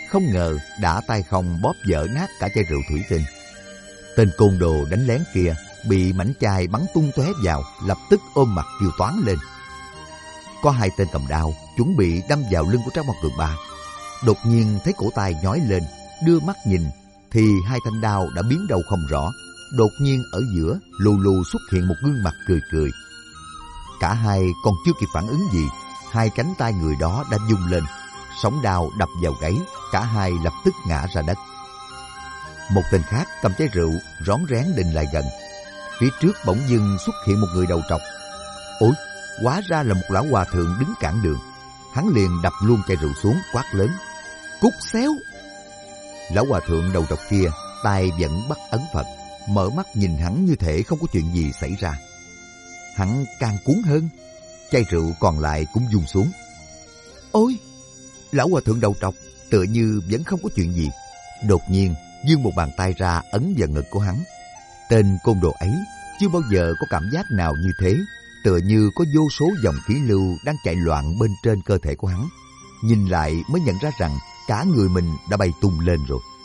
không ngờ đã tay không bóp vỡ nát cả chai rượu thủy tinh. Tên côn đồ đánh lén kia bị mảnh chai bắn tung tóe vào, lập tức ôm mặt kêu toáng lên. Có hai tên cầm đao chuẩn bị đâm vào lưng của Trác Mộc Cường Ba. Đột nhiên thấy cổ tay nhói lên, đưa mắt nhìn thì hai thanh đao đã biến đâu không rõ. Đột nhiên ở giữa lù lù xuất hiện một gương mặt cười cười. Cả hai còn chưa kịp phản ứng gì, hai cánh tay người đó đã rung lên, sóng đao đập vào gáy, cả hai lập tức ngã ra đất. Một tên khác cầm chai rượu rón rén định lại gần. Phía trước bỗng dưng xuất hiện một người đầu trọc. Ôi, hóa ra là một lão hòa thượng đứng cản đường. Hắn liền đập luôn chai rượu xuống, quát lớn: Cút xéo! Lão hòa thượng đầu trọc kia tay vẫn bắt ấn Phật, mở mắt nhìn hắn như thể không có chuyện gì xảy ra. Hắn càng cuốn hơn, chai rượu còn lại cũng rung xuống. Ôi! Lão hòa thượng đầu trọc tựa như vẫn không có chuyện gì, đột nhiên giương một bàn tay ra ấn vào ngực của hắn. Tên côn đồ ấy chưa bao giờ có cảm giác nào như thế, tựa như có vô số dòng khí lưu đang chạy loạn bên trên cơ thể của hắn. Nhìn lại mới nhận ra rằng cả người mình đã bay tung lên rồi.